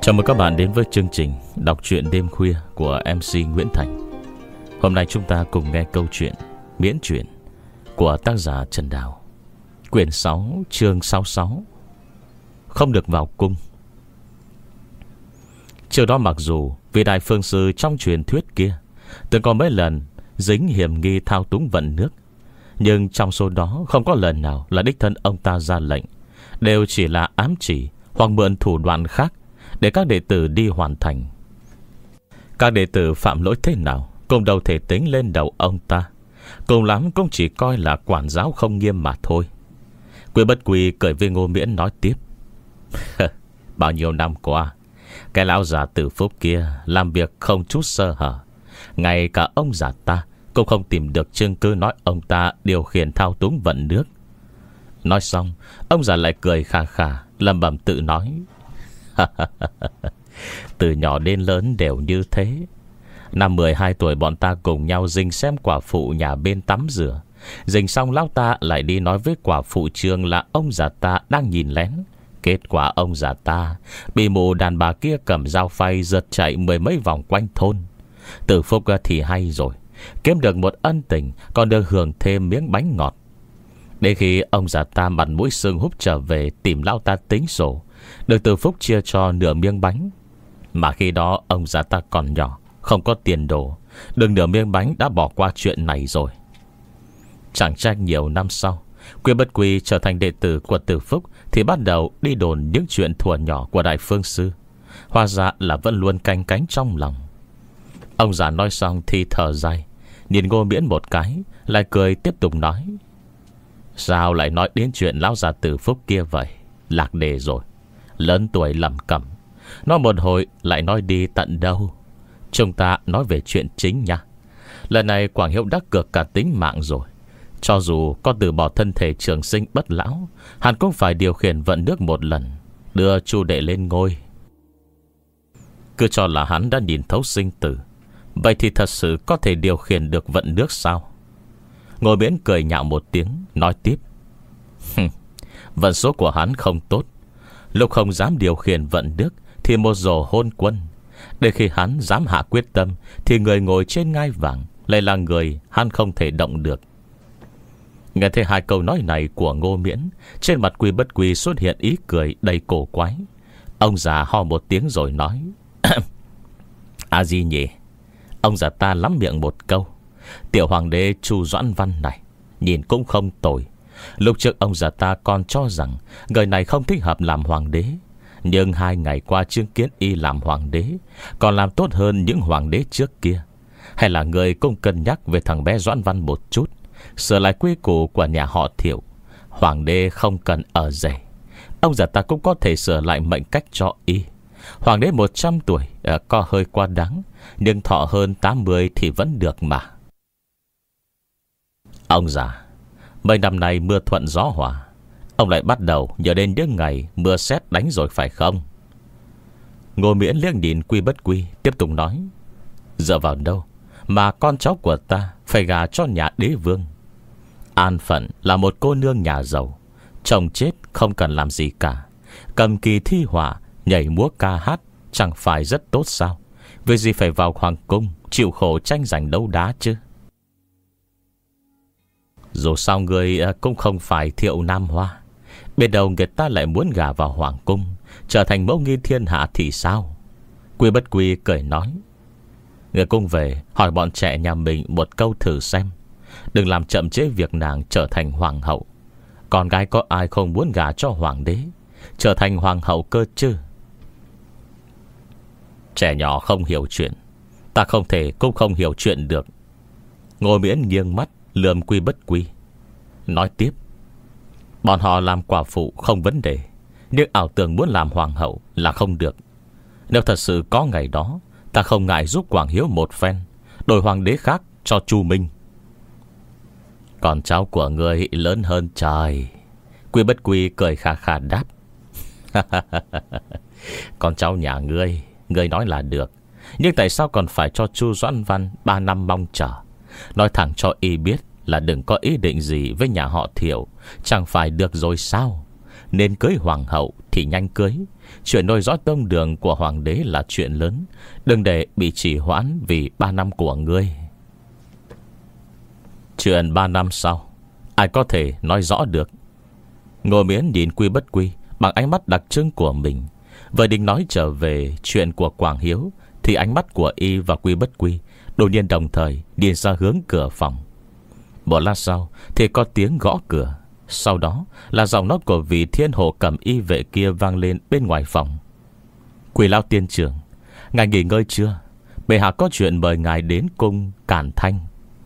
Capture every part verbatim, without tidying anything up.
Chào mừng các bạn đến với chương trình đọc truyện đêm khuya của em xê Nguyễn Thành. Hôm nay chúng ta cùng nghe câu chuyện Miễn truyện của tác giả Trần Đào, quyển sáu, chương sáu mươi sáu, Không được vào cung. Trước đó mặc dù vị đại phương sư trong truyền thuyết kia từng có mấy lần dính hiểm nghi thao túng vận nước, nhưng trong số đó không có lần nào là đích thân ông ta ra lệnh, đều chỉ là ám chỉ hoặc mượn thủ đoạn khác để các đệ tử đi hoàn thành. Các đệ tử phạm lỗi thế nào cũng đâu thể tính lên đầu ông ta, cùng lắm cũng chỉ coi là quản giáo không nghiêm mà thôi. Quý Bất Quy cười với Ngô Miễn nói tiếp: Bao nhiêu năm qua, cái lão già Tử Phúc kia làm việc không chút sơ hở, ngay cả ông già ta cũng không tìm được chứng cứ nói ông ta điều khiển thao túng vận nước. Nói xong, ông già lại cười khà khà, lẩm bẩm tự nói: Từ nhỏ đến lớn đều như thế. Năm mười hai tuổi bọn ta cùng nhau rình xem quả phụ nhà bên tắm rửa. Rình xong lão ta lại đi nói với quả phụ Trương là ông già ta đang nhìn lén. Kết quả ông già ta bị mụ đàn bà kia cầm dao phay giật chạy mười mấy vòng quanh thôn. Tử Phúc thì hay rồi, kiếm được một ân tình, còn được hưởng thêm miếng bánh ngọt. Đến khi ông già ta mặt mũi sưng húp trở về tìm lão ta tính sổ, được Tử Phúc chia cho nửa miếng bánh. Mà khi đó ông già ta còn nhỏ, không có tiền đồ, được nửa miếng bánh đã bỏ qua chuyện này rồi. Chẳng trách nhiều năm sau, Quý Bất Quy trở thành đệ tử của Tử Phúc thì bắt đầu đi đồn những chuyện thuở nhỏ của đại phương sư. Hóa ra là vẫn luôn canh cánh trong lòng. Ông già nói xong thì thở dài, nhìn Ngô Miễn một cái, lại cười tiếp tục nói: Sao lại nói đến chuyện lão già Tử Phúc kia vậy? Lạc đề rồi, lớn tuổi lẩm cẩm. Nói một hồi lại nói đi tận đâu. Chúng ta nói về chuyện chính nha. Lần này Quảng Hiếu đã cược cả tính mạng rồi. Cho dù có từ bỏ thân thể trường sinh bất lão, hắn cũng phải điều khiển vận nước một lần, đưa Chu đệ lên ngôi. Cứ cho là hắn đã nhìn thấu sinh tử, vậy thì thật sự có thể điều khiển được vận nước sao? Ngô Miễn cười nhạo một tiếng, nói tiếp: Vận số của hắn không tốt. Lúc không dám điều khiển vận nước thì một rổ hôn quân. Để khi hắn dám hạ quyết tâm thì người ngồi trên ngai vàng lại là người hắn không thể động được. Nghe thấy hai câu nói này của Ngô Miễn, trên mặt Quý Bất Quy xuất hiện ý cười đầy cổ quái. Ông già ho một tiếng rồi nói: À gì nhỉ? Ông già ta lắm miệng một câu: Tiểu hoàng đế Chu Doãn Văn này nhìn cũng không tồi. Lúc trước ông già ta còn cho rằng người này không thích hợp làm hoàng đế, nhưng hai ngày qua chứng kiến y làm hoàng đế còn làm tốt hơn những hoàng đế trước kia. Hay là người cũng cân nhắc về thằng bé Doãn Văn một chút, sửa lại quy củ của nhà họ Thiệu. Hoàng đế không cần ở rể, ông già ta cũng có thể sửa lại mệnh cách cho y. Hoàng đế một trăm tuổi có hơi quá đáng, nhưng thọ hơn tám mươi thì vẫn được mà. Ông già, mấy năm nay mưa thuận gió hòa, ông lại bắt đầu nhớ đến những ngày mưa sét đánh rồi phải không? Ngô Miễn liếc nhìn Quý Bất Quy, tiếp tục nói: Dựa vào đâu mà con cháu của ta phải gả cho nhà đế vương? An phận là một cô nương nhà giàu, chồng chết không cần làm gì cả, cầm kỳ thi họa, nhảy múa ca hát chẳng phải rất tốt sao? Vì gì phải vào hoàng cung chịu khổ tranh giành đấu đá chứ? Dù sao người cũng không phải Thiệu Nam Hoa, biết đâu người ta lại muốn gả vào hoàng cung, trở thành mẫu nghi thiên hạ thì sao? Quý Bất Quy cười nói: Người cung về hỏi bọn trẻ nhà mình một câu thử xem, đừng làm chậm trễ việc nàng trở thành hoàng hậu. Con gái có ai không muốn gả cho hoàng đế, trở thành hoàng hậu cơ chứ? Trẻ nhỏ không hiểu chuyện, ta không thể cũng không hiểu chuyện được. Ngô Miễn nghiêng mắt lườm Quý Bất Quy, nói tiếp: Bọn họ làm quả phụ không vấn đề, nhưng ảo tưởng muốn làm hoàng hậu là không được. Nếu thật sự có ngày đó, ta không ngại giúp Quảng Hiếu một phen, đổi hoàng đế khác cho Chu Minh. Con cháu của ngươi lớn hơn trời. Quý Bất Quy cười khà khà đáp: Con cháu nhà ngươi, ngươi nói là được, nhưng tại sao còn phải cho Chu Doãn Văn ba năm mong chờ? Nói thẳng cho y biết là đừng có ý định gì với nhà họ Thiệu, chẳng phải được rồi sao? Nên cưới hoàng hậu thì nhanh cưới. Chuyện nối dõi tông đường của hoàng đế là chuyện lớn, đừng để bị trì hoãn vì ba năm của ngươi. Chuyện ba năm sau ai có thể nói rõ được. Ngô Miễn nhìn Quy Bất Quy bằng ánh mắt đặc trưng của mình. Vừa định nói trở về chuyện của Quảng Hiếu thì ánh mắt của y và Quy Bất Quy đột nhiên đồng thời đi ra hướng cửa phòng. Một lát sau thì có tiếng gõ cửa. Sau đó là giọng nói của vị thiên hộ cầm y vệ kia vang lên bên ngoài phòng. Quỳ Lão tiên trưởng, ngài nghỉ ngơi chưa? Bệ hạ có chuyện mời ngài đến cung Cản Thanh.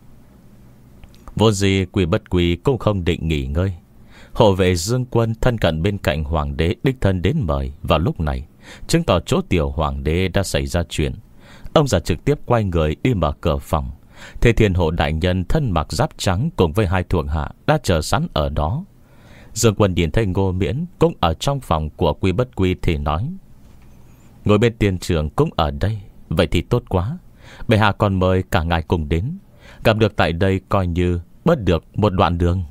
Vô gì Quy Bất Quy cũng không định nghỉ ngơi. Hộ vệ Dương Quân thân cận bên cạnh hoàng đế đích thân đến mời vào lúc này, chứng tỏ chỗ tiểu hoàng đế đã xảy ra chuyện. Ông già trực tiếp quay người đi mở cửa phòng. Thế thiên hộ đại nhân thân mặc giáp trắng cùng với hai thuộc hạ đã chờ sẵn ở đó. Dương Quân nhìn thấy Ngô Miễn cũng ở trong phòng của Quy Bất Quy thì nói: ngồi bên tiên trưởng cũng ở đây, vậy thì tốt quá. Bệ hạ còn mời cả ngài cùng đến. Gặp được tại đây coi như bớt được một đoạn đường.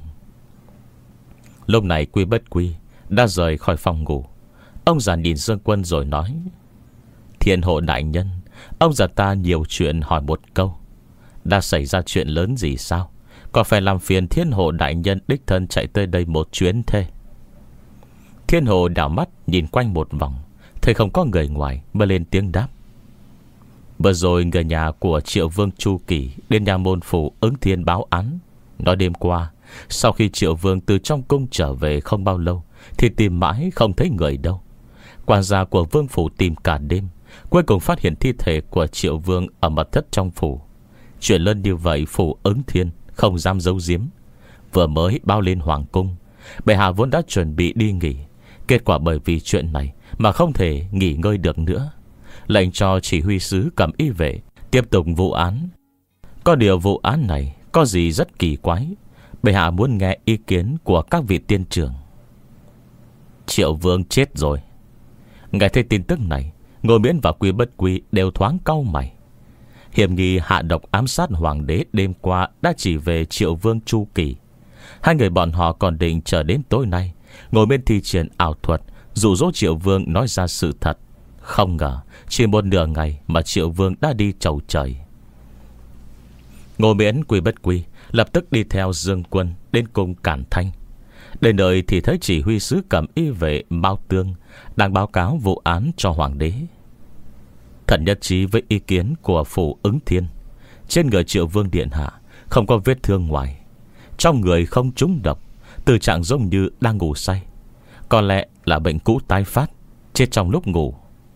Lúc này Quy Bất Quy đã rời khỏi phòng ngủ. Ông già nhìn Dương Quân rồi nói: thiên hộ đại nhân, ông già ta nhiều chuyện hỏi một câu. Đã xảy ra chuyện lớn gì sao? Có phải làm phiền thiên hộ đại nhân đích thân chạy tới đây một chuyến thế? Thiên hộ đảo mắt nhìn quanh một vòng, thấy không có người ngoài mới lên tiếng đáp: vừa rồi người nhà của Triệu Vương Chu Kỳ đến nhà môn phủ Ứng Thiên báo án, nói đêm qua sau khi Triệu Vương từ trong cung trở về không bao lâu thì tìm mãi không thấy người đâu. Quản gia của Vương phủ tìm cả đêm, cuối cùng phát hiện thi thể của Triệu Vương ở mật thất trong phủ. Chuyện lớn như vậy phủ Ứng Thiên không dám giấu giếm, vừa mới báo lên hoàng cung. Bệ hạ vốn đã chuẩn bị đi nghỉ, kết quả bởi vì chuyện này mà không thể nghỉ ngơi được nữa, lệnh cho chỉ huy sứ cầm y vệ tiếp tục vụ án. Có điều vụ án này có gì rất kỳ quái, bệ hạ muốn nghe ý kiến của các vị tiên trưởng. Triệu Vương chết rồi. Nghe thấy tin tức này, Ngô Miễn và Quy Bất Quy đều thoáng cau mày. Hiểm nghi hạ độc ám sát hoàng đế đêm qua đã chỉ về Triệu Vương Chu Kỳ. Hai người bọn họ còn định chờ đến tối nay ngồi bên thi triển ảo thuật dụ dỗ Triệu Vương nói ra sự thật. Không ngờ chỉ một nửa ngày mà Triệu Vương đã đi chầu trời. Ngô Miễn, Quy Bất Quy lập tức đi theo Dương Quân đến cung Cản Thanh. Đến nơi thì thấy chỉ huy sứ cầm y vệ Mao Tương đang báo cáo vụ án cho hoàng đế. Thần nhất trí với ý kiến của phủ Ứng Thiên. Trên người Triệu Vương điện hạ không có vết thương ngoài, trong người không trúng độc, tình trạng giống như đang ngủ say. Có lẽ là bệnh cũ tái phát, chết trong lúc ngủ.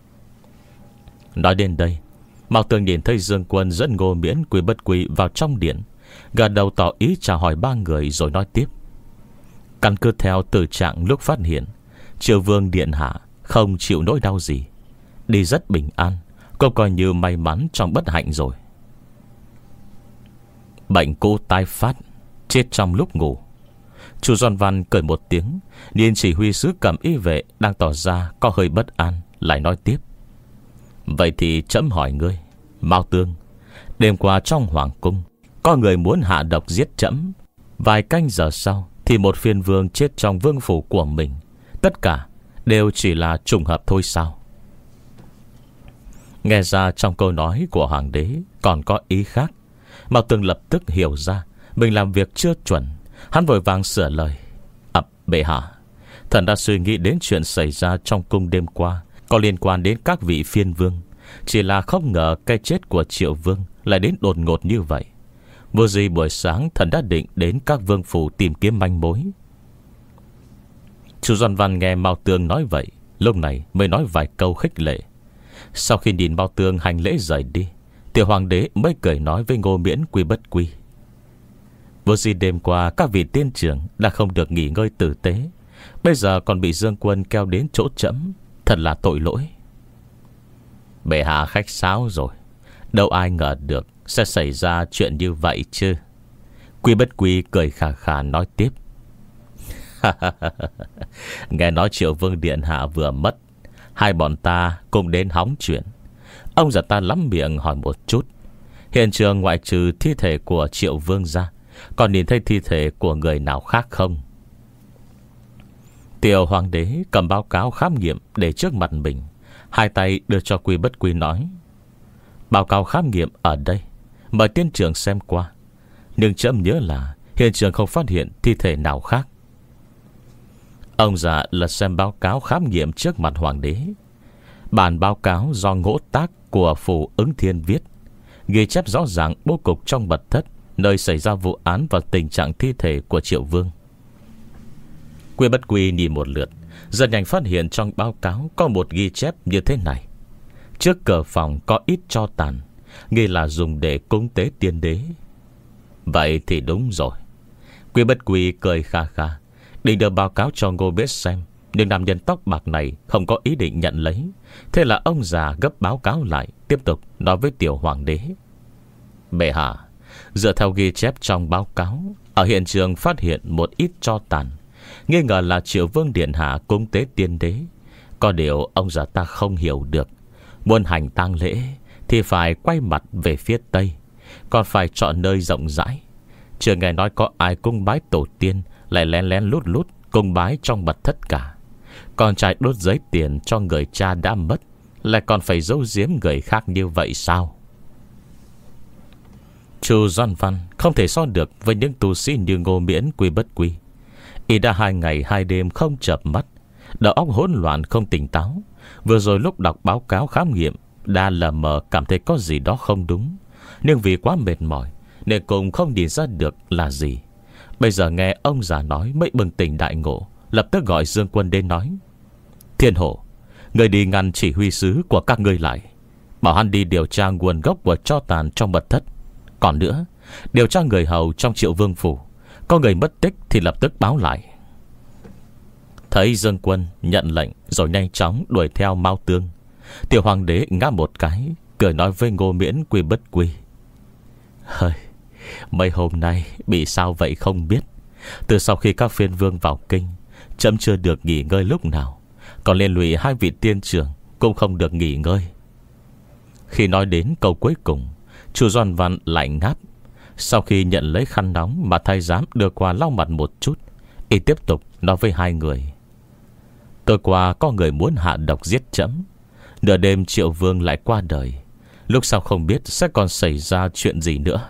Nói đến đây, Mao Tương nhìn thấy Dương Quân dẫn Ngô Miễn, Quy Bất Quy vào trong điện, gật đầu tỏ ý chào hỏi ba người rồi nói tiếp: căn cứ theo tình trạng lúc phát hiện, Triệu Vương điện hạ không chịu nỗi đau gì, đi rất bình an, cũng coi như may mắn trong bất hạnh rồi. Bệnh cũ tái phát, chết trong lúc ngủ. Chu Doan Văn cười một tiếng, nhìn chỉ huy sứ cầm y vệ đang tỏ ra có hơi bất an, lại nói tiếp: vậy thì trẫm hỏi ngươi, Mao Tương, đêm qua trong hoàng cung có người muốn hạ độc giết trẫm. Vài canh giờ sau thì một phiên vương chết trong vương phủ của mình. Tất cả đều chỉ là trùng hợp thôi sao? Nghe ra trong câu nói của hoàng đế còn có ý khác. Mao Tương lập tức hiểu ra mình làm việc chưa chuẩn. Hắn vội vàng sửa lời: à, bệ hạ, thần đã suy nghĩ đến chuyện xảy ra trong cung đêm qua có liên quan đến các vị phiên vương. Chỉ là không ngờ cái chết của Triệu Vương lại đến đột ngột như vậy. Vừa gì buổi sáng thần đã định đến các vương phủ tìm kiếm manh mối. Chu Doan Văn nghe Mao Tương nói vậy, lúc này mới nói vài câu khích lệ. Sau khi nhìn Mao Tương hành lễ rời đi, tiểu hoàng đế mới cười nói với Ngô Miễn, Quy Bất Quy: vừa gì đêm qua các vị tiên trưởng đã không được nghỉ ngơi tử tế, bây giờ còn bị Dương Quân kéo đến chỗ trẫm, thật là tội lỗi. Bệ hạ khách sáo rồi, đâu ai ngờ được sẽ xảy ra chuyện như vậy chứ. Quy Bất Quy cười khà khà nói tiếp: nghe nói Triệu Vương điện hạ vừa mất, hai bọn ta cùng đến hóng chuyện. Ông già ta lắm miệng hỏi một chút, hiện trường ngoại trừ thi thể của Triệu Vương ra, còn nhìn thấy thi thể của người nào khác không? Tiểu hoàng đế cầm báo cáo khám nghiệm để trước mặt mình, hai tay đưa cho Quy Bất Quy nói: báo cáo khám nghiệm ở đây, mời tiên trưởng xem qua. Nhưng chấm nhớ là hiện trường không phát hiện thi thể nào khác. Ông già lật xem báo cáo khám nghiệm trước mặt hoàng đế. Bản báo cáo do Ngỗ Tác của phủ Ứng Thiên viết, ghi chép rõ ràng bố cục trong mật thất nơi xảy ra vụ án và tình trạng thi thể của Triệu Vương. Quy Bất Quy nhìn một lượt, rất nhanh phát hiện trong báo cáo có một ghi chép như thế này: trước cửa phòng có ít tro tàn, nghi là dùng để cúng tế tiên đế. Vậy thì đúng rồi. Quy Bất Quy cười kha kha, định đưa báo cáo cho Ngô Biết xem, nhưng nam nhân tóc bạc này không có ý định nhận lấy. Thế là ông già gấp báo cáo lại, tiếp tục nói với tiểu hoàng đế: bệ hạ, dựa theo ghi chép trong báo cáo, ở hiện trường phát hiện một ít tro tàn, nghi ngờ là Triệu Vương điện hạ cúng tế tiên đế. Có điều ông già ta không hiểu được, muốn hành tang lễ thì phải quay mặt về phía tây, còn phải chọn nơi rộng rãi. Chưa nghe nói có ai cung bái tổ tiên lại lén lén lút lút cung bái trong mật thất cả. Con trai đốt giấy tiền cho người cha đã mất, lại còn phải giấu giếm người khác như vậy sao? Chu Doan Văn không thể so được với những tu sĩ như Ngô Miễn, Quy Bất Quy. Y đã hai ngày hai đêm không chợp mắt, đầu óc hỗn loạn không tỉnh táo. Vừa rồi lúc đọc báo cáo khám nghiệm đã lờ mờ cảm thấy có gì đó không đúng, nhưng vì quá mệt mỏi nên cũng không nhìn ra được là gì. Bây giờ nghe ông già nói mới bừng tỉnh đại ngộ, lập tức gọi Dương Quân đến nói: Thiên Hổ, người đi ngăn chỉ huy sứ của các ngươi lại, bảo hắn đi điều tra nguồn gốc của tro tàn trong mật thất. Còn nữa, điều tra người hầu trong Triệu Vương phủ, có người mất tích thì lập tức báo lại. Thấy Dương Quân nhận lệnh rồi nhanh chóng đuổi theo Mao Tương, tiểu hoàng đế ngáp một cái, cười nói với Ngô Miễn, Quy Bất Quy: Hơi, mấy hôm nay bị sao vậy không biết. Từ sau khi các phiên vương vào kinh, chấm chưa được nghỉ ngơi lúc nào, còn liên lụy hai vị tiên trưởng cũng không được nghỉ ngơi. Khi nói đến câu cuối cùng, Chu Doan Văn lại ngáp. Sau khi nhận lấy khăn nóng mà thái giám đưa qua lau mặt một chút, y tiếp tục nói với hai người: Tối qua có người muốn hạ độc giết chấm. Nửa đêm Triệu Vương lại qua đời, lúc sau không biết sẽ còn xảy ra chuyện gì nữa.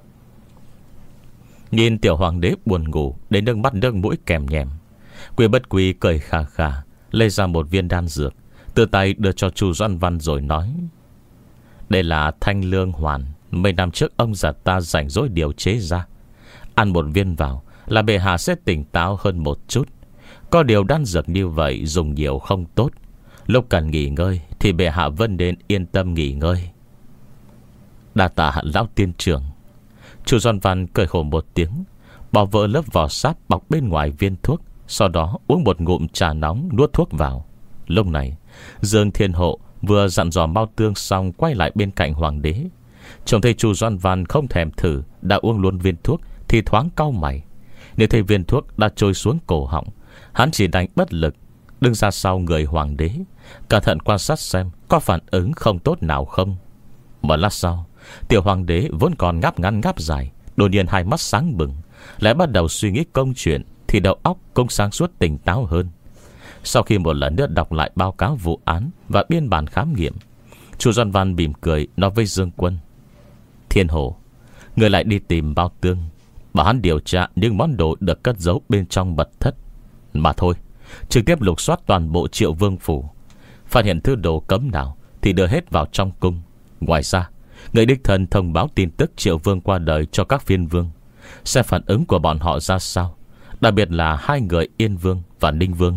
Nhìn tiểu hoàng đế buồn ngủ đến nước mắt nước mũi kèm nhèm, Quy Bất Quy cười khà khà, lấy ra một viên đan dược, từ tay đưa cho Chu Doan Văn rồi nói: Đây là thanh lương hoàn, mấy năm trước ông già ta rảnh rỗi điều chế ra. Ăn một viên vào là bệ hạ sẽ tỉnh táo hơn một chút. Có điều đan dược như vậy dùng nhiều không tốt, lúc cần nghỉ ngơi thì bệ hạ vẫn nên yên tâm nghỉ ngơi. Đa tạ lão tiên trưởng. Chu Doan Văn cười khổ một tiếng, bỏ vỡ lớp vỏ sáp bọc bên ngoài viên thuốc, sau đó uống một ngụm trà nóng nuốt thuốc vào. Lúc này Dương Thiên Hộ vừa dặn dò Mao Tương xong, quay lại bên cạnh hoàng đế. Trông thấy Chu Doan Văn không thèm thử, đã uống luôn viên thuốc thì thoáng cau mày. Nếu thấy viên thuốc đã trôi xuống cổ họng, hắn chỉ đành bất lực đứng ra sau người hoàng đế, cẩn thận quan sát xem có phản ứng không tốt nào không. Một lát sau, tiểu hoàng đế vốn còn ngáp ngắn ngáp dài, đột nhiên hai mắt sáng bừng, lại bắt đầu suy nghĩ công chuyện, thì đầu óc cũng sáng suốt tỉnh táo hơn. Sau khi một lần nữa đọc lại báo cáo vụ án và biên bản khám nghiệm, Chu Doan Văn mỉm cười nói với Dương Quân: Thiên Hồ, người lại đi tìm Mao Tương, bảo hắn điều tra những món đồ được cất giấu bên trong mật thất. Mà thôi, trực tiếp lục soát toàn bộ Triệu Vương phủ, phát hiện thứ đồ cấm nào thì đưa hết vào trong cung. Ngoài ra, người đích thân thông báo tin tức Triệu Vương qua đời cho các phiên vương, xem phản ứng của bọn họ ra sao, đặc biệt là hai người Yên Vương và Ninh Vương.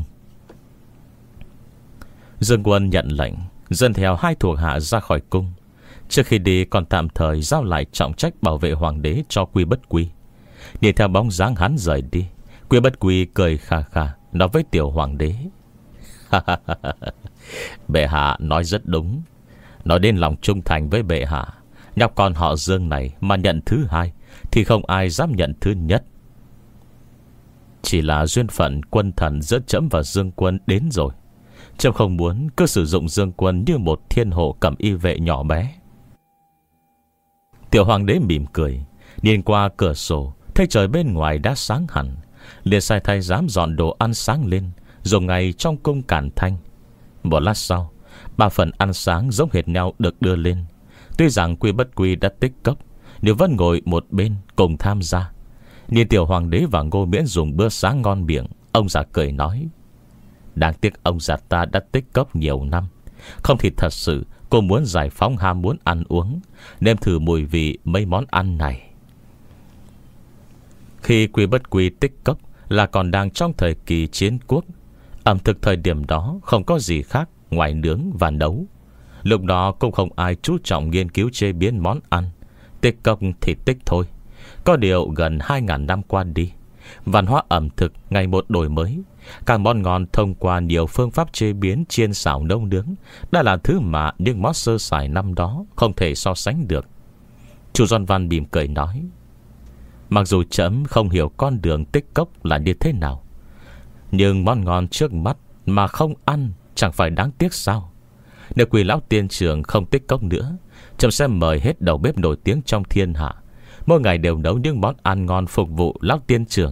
Dương Quân nhận lệnh, dẫn theo hai thuộc hạ ra khỏi cung. Trước khi đi còn tạm thời giao lại trọng trách bảo vệ hoàng đế cho Quy Bất Quy. Nhìn theo bóng dáng hắn rời đi, Quy Bất Quy cười khà khà nói với tiểu hoàng đế: Bệ hạ nói rất đúng. Nói đến lòng trung thành với bệ hạ, nhóc con họ Dương này mà nhận thứ hai thì không ai dám nhận thứ nhất. Chỉ là duyên phận quân thần giữa trẫm và Dương Quân đến rồi. Trẫm không muốn cứ sử dụng Dương Quân như một thiên hộ cầm y vệ nhỏ bé. Tiểu hoàng đế mỉm cười, nhìn qua cửa sổ thấy trời bên ngoài đã sáng hẳn, liền sai thay dám dọn đồ ăn sáng lên, dùng ngay trong cung Cản Thanh. Một lát sau, ba phần ăn sáng giống hệt nhau được đưa lên. Tuy rằng Quy Bất Quy đã tích cốc, nhưng vẫn ngồi một bên cùng tham gia. Nhìn tiểu hoàng đế và Ngô Miễn dùng bữa sáng ngon miệng, ông già cười nói: đáng tiếc ông già ta đã tích cốc nhiều năm, không thì thật sự cô muốn giải phóng ham muốn ăn uống, nếm thử mùi vị mấy món ăn này. Khi Quy Bất Quy tích cốc là còn đang trong thời kỳ chiến quốc. Ẩm thực thời điểm đó không có gì khác ngoài nướng và nấu. Lúc đó cũng không ai chú trọng nghiên cứu chế biến món ăn. Tích cốc thì tích thôi. Có điều gần hai ngàn năm qua đi, văn hóa ẩm thực ngày một đổi mới. Các món ngon thông qua nhiều phương pháp chế biến, chiên xào nấu nướng đã là thứ mà những món sơ sài năm đó không thể so sánh được. Chu Doan Văn mỉm cười nói: mặc dù trẫm không hiểu con đường tích cốc là như thế nào, nhưng món ngon trước mắt mà không ăn chẳng phải đáng tiếc sao? Nếu Quỳ lão tiên trưởng không tích cốc nữa, trẫm sẽ mời hết đầu bếp nổi tiếng trong thiên hạ, mỗi ngày đều nấu những món ăn ngon phục vụ lão tiên trưởng.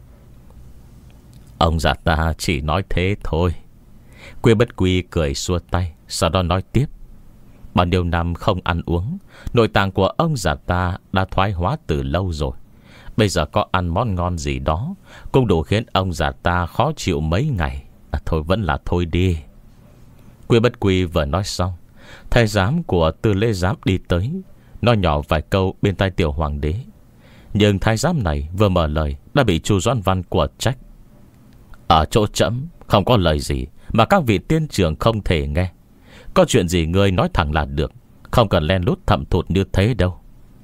Ông già ta chỉ nói thế thôi. Quy Bất Quy cười xua tay, sau đó nói tiếp: bao nhiêu năm không ăn uống, nội tạng của ông già ta đã thoái hóa từ lâu rồi. Bây giờ có ăn món ngon gì đó cũng đủ khiến ông già ta khó chịu mấy ngày. à, Thôi vẫn là thôi đi. Quy Bất Quy vừa nói xong, thái giám của Tư Lễ Giám đi tới, nói nhỏ vài câu bên tai tiểu hoàng đế. Nhưng thái giám này vừa mở lời đã bị Chu Doãn Văn của trách: ở chỗ trẫm không có lời gì mà các vị tiên trưởng không thể nghe. Có chuyện gì ngươi nói thẳng là được, không cần len lút thậm thụt như thế đâu.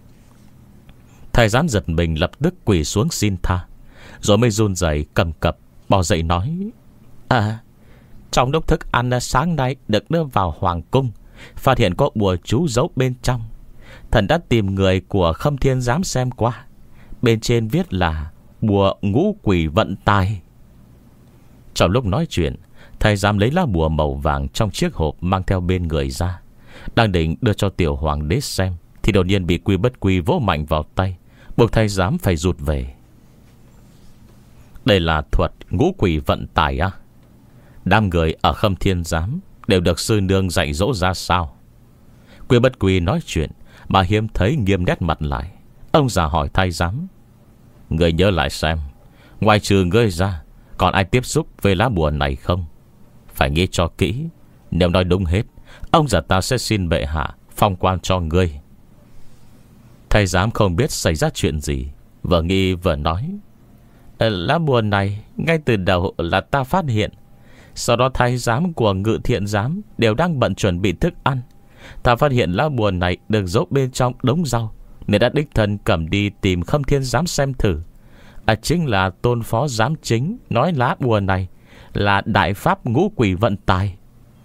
Thái giám giật mình, lập tức quỳ xuống xin tha, rồi mới run rẩy cầm cập bò dậy nói: À, trong lúc thức ăn sáng nay được đưa vào hoàng cung, phát hiện có bùa chú giấu bên trong. Thần đã tìm người của Khâm Thiên Giám xem qua, bên trên viết là bùa ngũ quỷ vận tài. Trong lúc nói chuyện, thầy giám lấy lá bùa màu vàng trong chiếc hộp mang theo bên người ra, đang định đưa cho tiểu hoàng đế xem, thì đột nhiên bị Quy Bất Quy vỗ mạnh vào tay, buộc thầy giám phải rụt về. Đây là thuật ngũ quỷ vận tài à? Đám người ở Khâm Thiên Giám đều được sư nương dạy dỗ ra sao? Quy Bất Quy nói chuyện mà hiếm thấy nghiêm nét mặt lại. Ông già hỏi thầy giám: người nhớ lại xem, ngoài trừ ngươi ra còn ai tiếp xúc với lá bùa này không? Phải nghĩ cho kỹ, nếu nói đúng hết, ông già ta sẽ xin bệ hạ phong quan cho ngươi. Thầy giám không biết xảy ra chuyện gì, vừa nghĩ vừa nói: lá bùa này ngay từ đầu là ta phát hiện. Sau đó thái giám của Ngự Thiện Giám đều đang bận chuẩn bị thức ăn. Ta phát hiện lá bùa này được giấu bên trong đống rau, nên đã đích thân cầm đi tìm Khâm Thiên Giám xem thử. À, chính là Tôn Phó Giám Chính nói lá bùa này là đại pháp ngũ quỷ vận tài.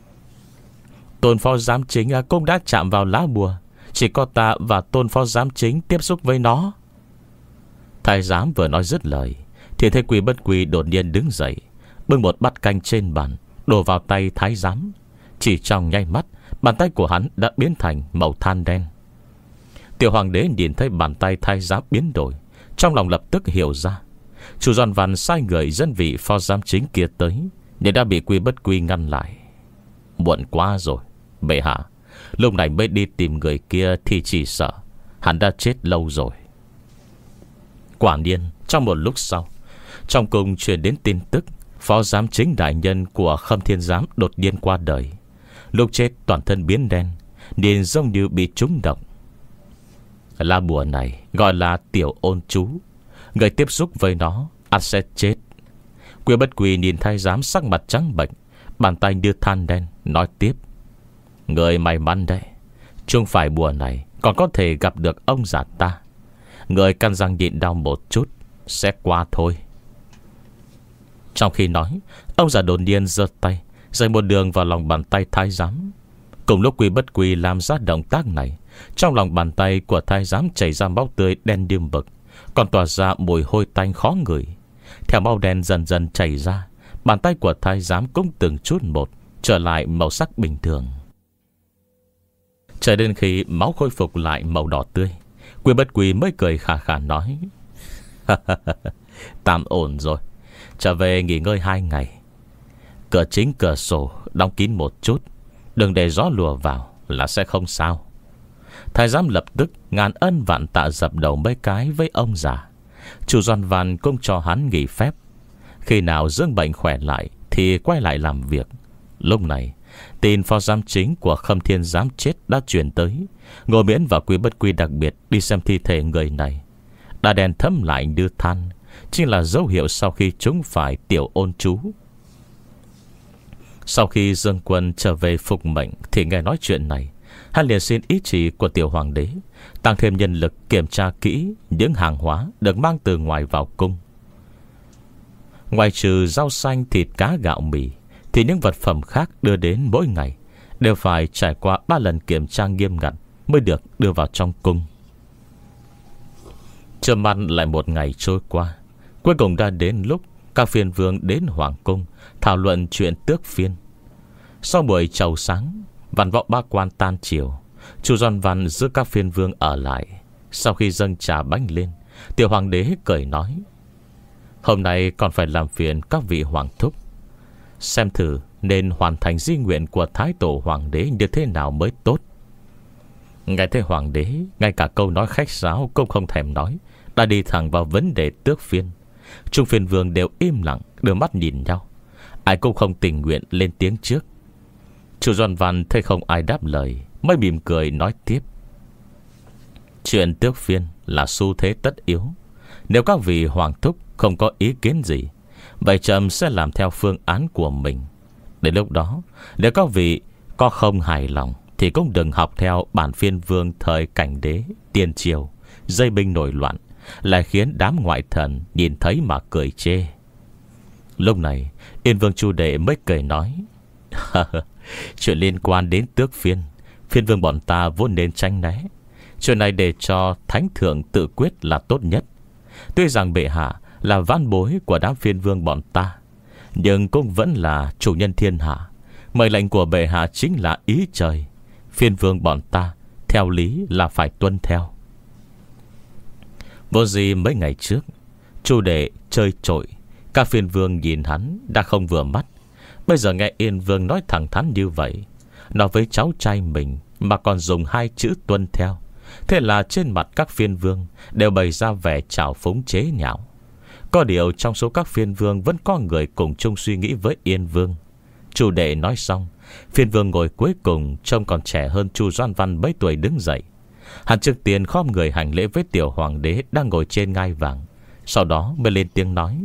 Tôn Phó Giám Chính cũng đã chạm vào lá bùa, chỉ có ta và Tôn Phó Giám Chính tiếp xúc với nó. Thái giám vừa nói dứt lời thì thấy Quy Bất Quy đột nhiên đứng dậy, bưng một bát canh trên bàn đổ vào tay thái giám. Chỉ trong nháy mắt, bàn tay của hắn đã biến thành màu than đen. Tiểu hoàng đế nhìn thấy bàn tay thái giám biến đổi, trong lòng lập tức hiểu ra. Chu Doan Văn sai người dẫn vị phó giám chính kia tới, nhưng đã bị Quy Bất Quy ngăn lại. Muộn quá rồi, bệ hạ. Lúc này mới đi tìm người kia thì chỉ sợ hắn đã chết lâu rồi. Quả nhiên, trong một lúc sau, trong cung truyền đến tin tức phó giám chính đại nhân của Khâm Thiên Giám đột nhiên qua đời. Lúc chết toàn thân biến đen, nhìn giống như bị trúng độc. Lá bùa này gọi là tiểu ôn chú, người tiếp xúc với nó ắt sẽ chết. Quy Bất Quy nhìn thái giám sắc mặt trắng bệch, bàn tay như than đen, nói tiếp: người may mắn đấy, chung phải bùa này còn có thể gặp được ông già ta. Người căn răng nhịn đau một chút, sẽ qua thôi. Trong khi nói, ông già đột nhiên giơ tay dày một đường vào lòng bàn tay thái giám. Cùng lúc Quy Bất Quy làm ra động tác này, trong lòng bàn tay của thái giám chảy ra máu tươi đen điềm bực, còn tỏa ra mùi hôi tanh khó ngửi. Theo máu đen dần dần chảy ra, bàn tay của thái giám cũng từng chút một trở lại màu sắc bình thường. Chờ đến khi máu khôi phục lại màu đỏ tươi, Quy Bất Quy mới cười khà khà nói: tạm ổn rồi, trở về nghỉ ngơi hai ngày. Cửa chính cửa sổ đóng kín một chút, đừng để gió lùa vào là sẽ không sao. Thái giám lập tức ngàn ân vạn tạ dập đầu mấy cái với ông già. Chủ Doan Văn cũng cho hắn nghỉ phép. Khi nào dưỡng bệnh khỏe lại thì quay lại làm việc. Lúc này tin phó giám chính của Khâm Thiên Giám chết đã truyền tới. Ngô Miễn và Quý Bất Quy đặc biệt đi xem thi thể người này. Đã đèn thấm lại như than, chính là dấu hiệu sau khi chúng phải tiểu ôn chú. Sau khi Dương Quân trở về phục mệnh thì nghe nói chuyện này, hắn liền xin ý chỉ của tiểu hoàng đế tăng thêm nhân lực kiểm tra kỹ những hàng hóa được mang từ ngoài vào cung. Ngoài trừ rau xanh, thịt cá, gạo mì, thì những vật phẩm khác đưa đến mỗi ngày đều phải trải qua ba lần kiểm tra nghiêm ngặt mới được đưa vào trong cung. Chợm mắt lại một ngày trôi qua. Cuối cùng đã đến lúc các phiên vương đến hoàng cung thảo luận chuyện tước phiên. Sau buổi chầu sáng, văn võ ba quan tan chiều, Chu Doan Văn giữ các phiên vương ở lại. Sau khi dâng trà bánh lên, tiểu hoàng đế cười nói: hôm nay còn phải làm phiền các vị hoàng thúc, xem thử nên hoàn thành di nguyện của thái tổ hoàng đế như thế nào mới tốt. Nghe thấy hoàng đế, ngay cả câu nói khách sáo cũng không thèm nói, đã đi thẳng vào vấn đề tước phiên. Trung phiên vương đều im lặng, đưa mắt nhìn nhau, ai cũng không tình nguyện lên tiếng trước. Chu Doan Văn thấy không ai đáp lời, mới mỉm cười nói tiếp: chuyện tước phiên là xu thế tất yếu. Nếu các vị hoàng thúc không có ý kiến gì, vậy trẫm sẽ làm theo phương án của mình. Đến lúc đó, nếu các vị có không hài lòng thì cũng đừng học theo bản phiên vương thời Cảnh Đế tiền triều, dây binh nổi loạn, lại khiến đám ngoại thần nhìn thấy mà cười chê. Lúc này Yên Vương Chu Đệ mới cười nói: chuyện liên quan đến tước phiên, phiên vương bọn ta vốn nên tránh né. Chuyện này để cho thánh thượng tự quyết là tốt nhất. Tuy rằng bệ hạ là vãn bối của đám phiên vương bọn ta, nhưng cũng vẫn là chủ nhân thiên hạ. Mệnh lệnh của bệ hạ chính là ý trời. Phiên vương bọn ta theo lý là phải tuân theo. Vô gì mấy ngày trước, Chu Đệ chơi trội, các phiên vương nhìn hắn đã không vừa mắt. Bây giờ nghe Yên Vương nói thẳng thắn như vậy, nói với cháu trai mình mà còn dùng hai chữ tuân theo, thế là trên mặt các phiên vương đều bày ra vẻ trào phúng chế nhạo. Có điều trong số các phiên vương vẫn có người cùng chung suy nghĩ với Yên Vương. Chu Đệ nói xong, phiên vương ngồi cuối cùng trông còn trẻ hơn Chu Doan Văn mấy tuổi đứng dậy. Hắn trước tiên khom người hành lễ với tiểu hoàng đế đang ngồi trên ngai vàng, sau đó mới lên tiếng nói: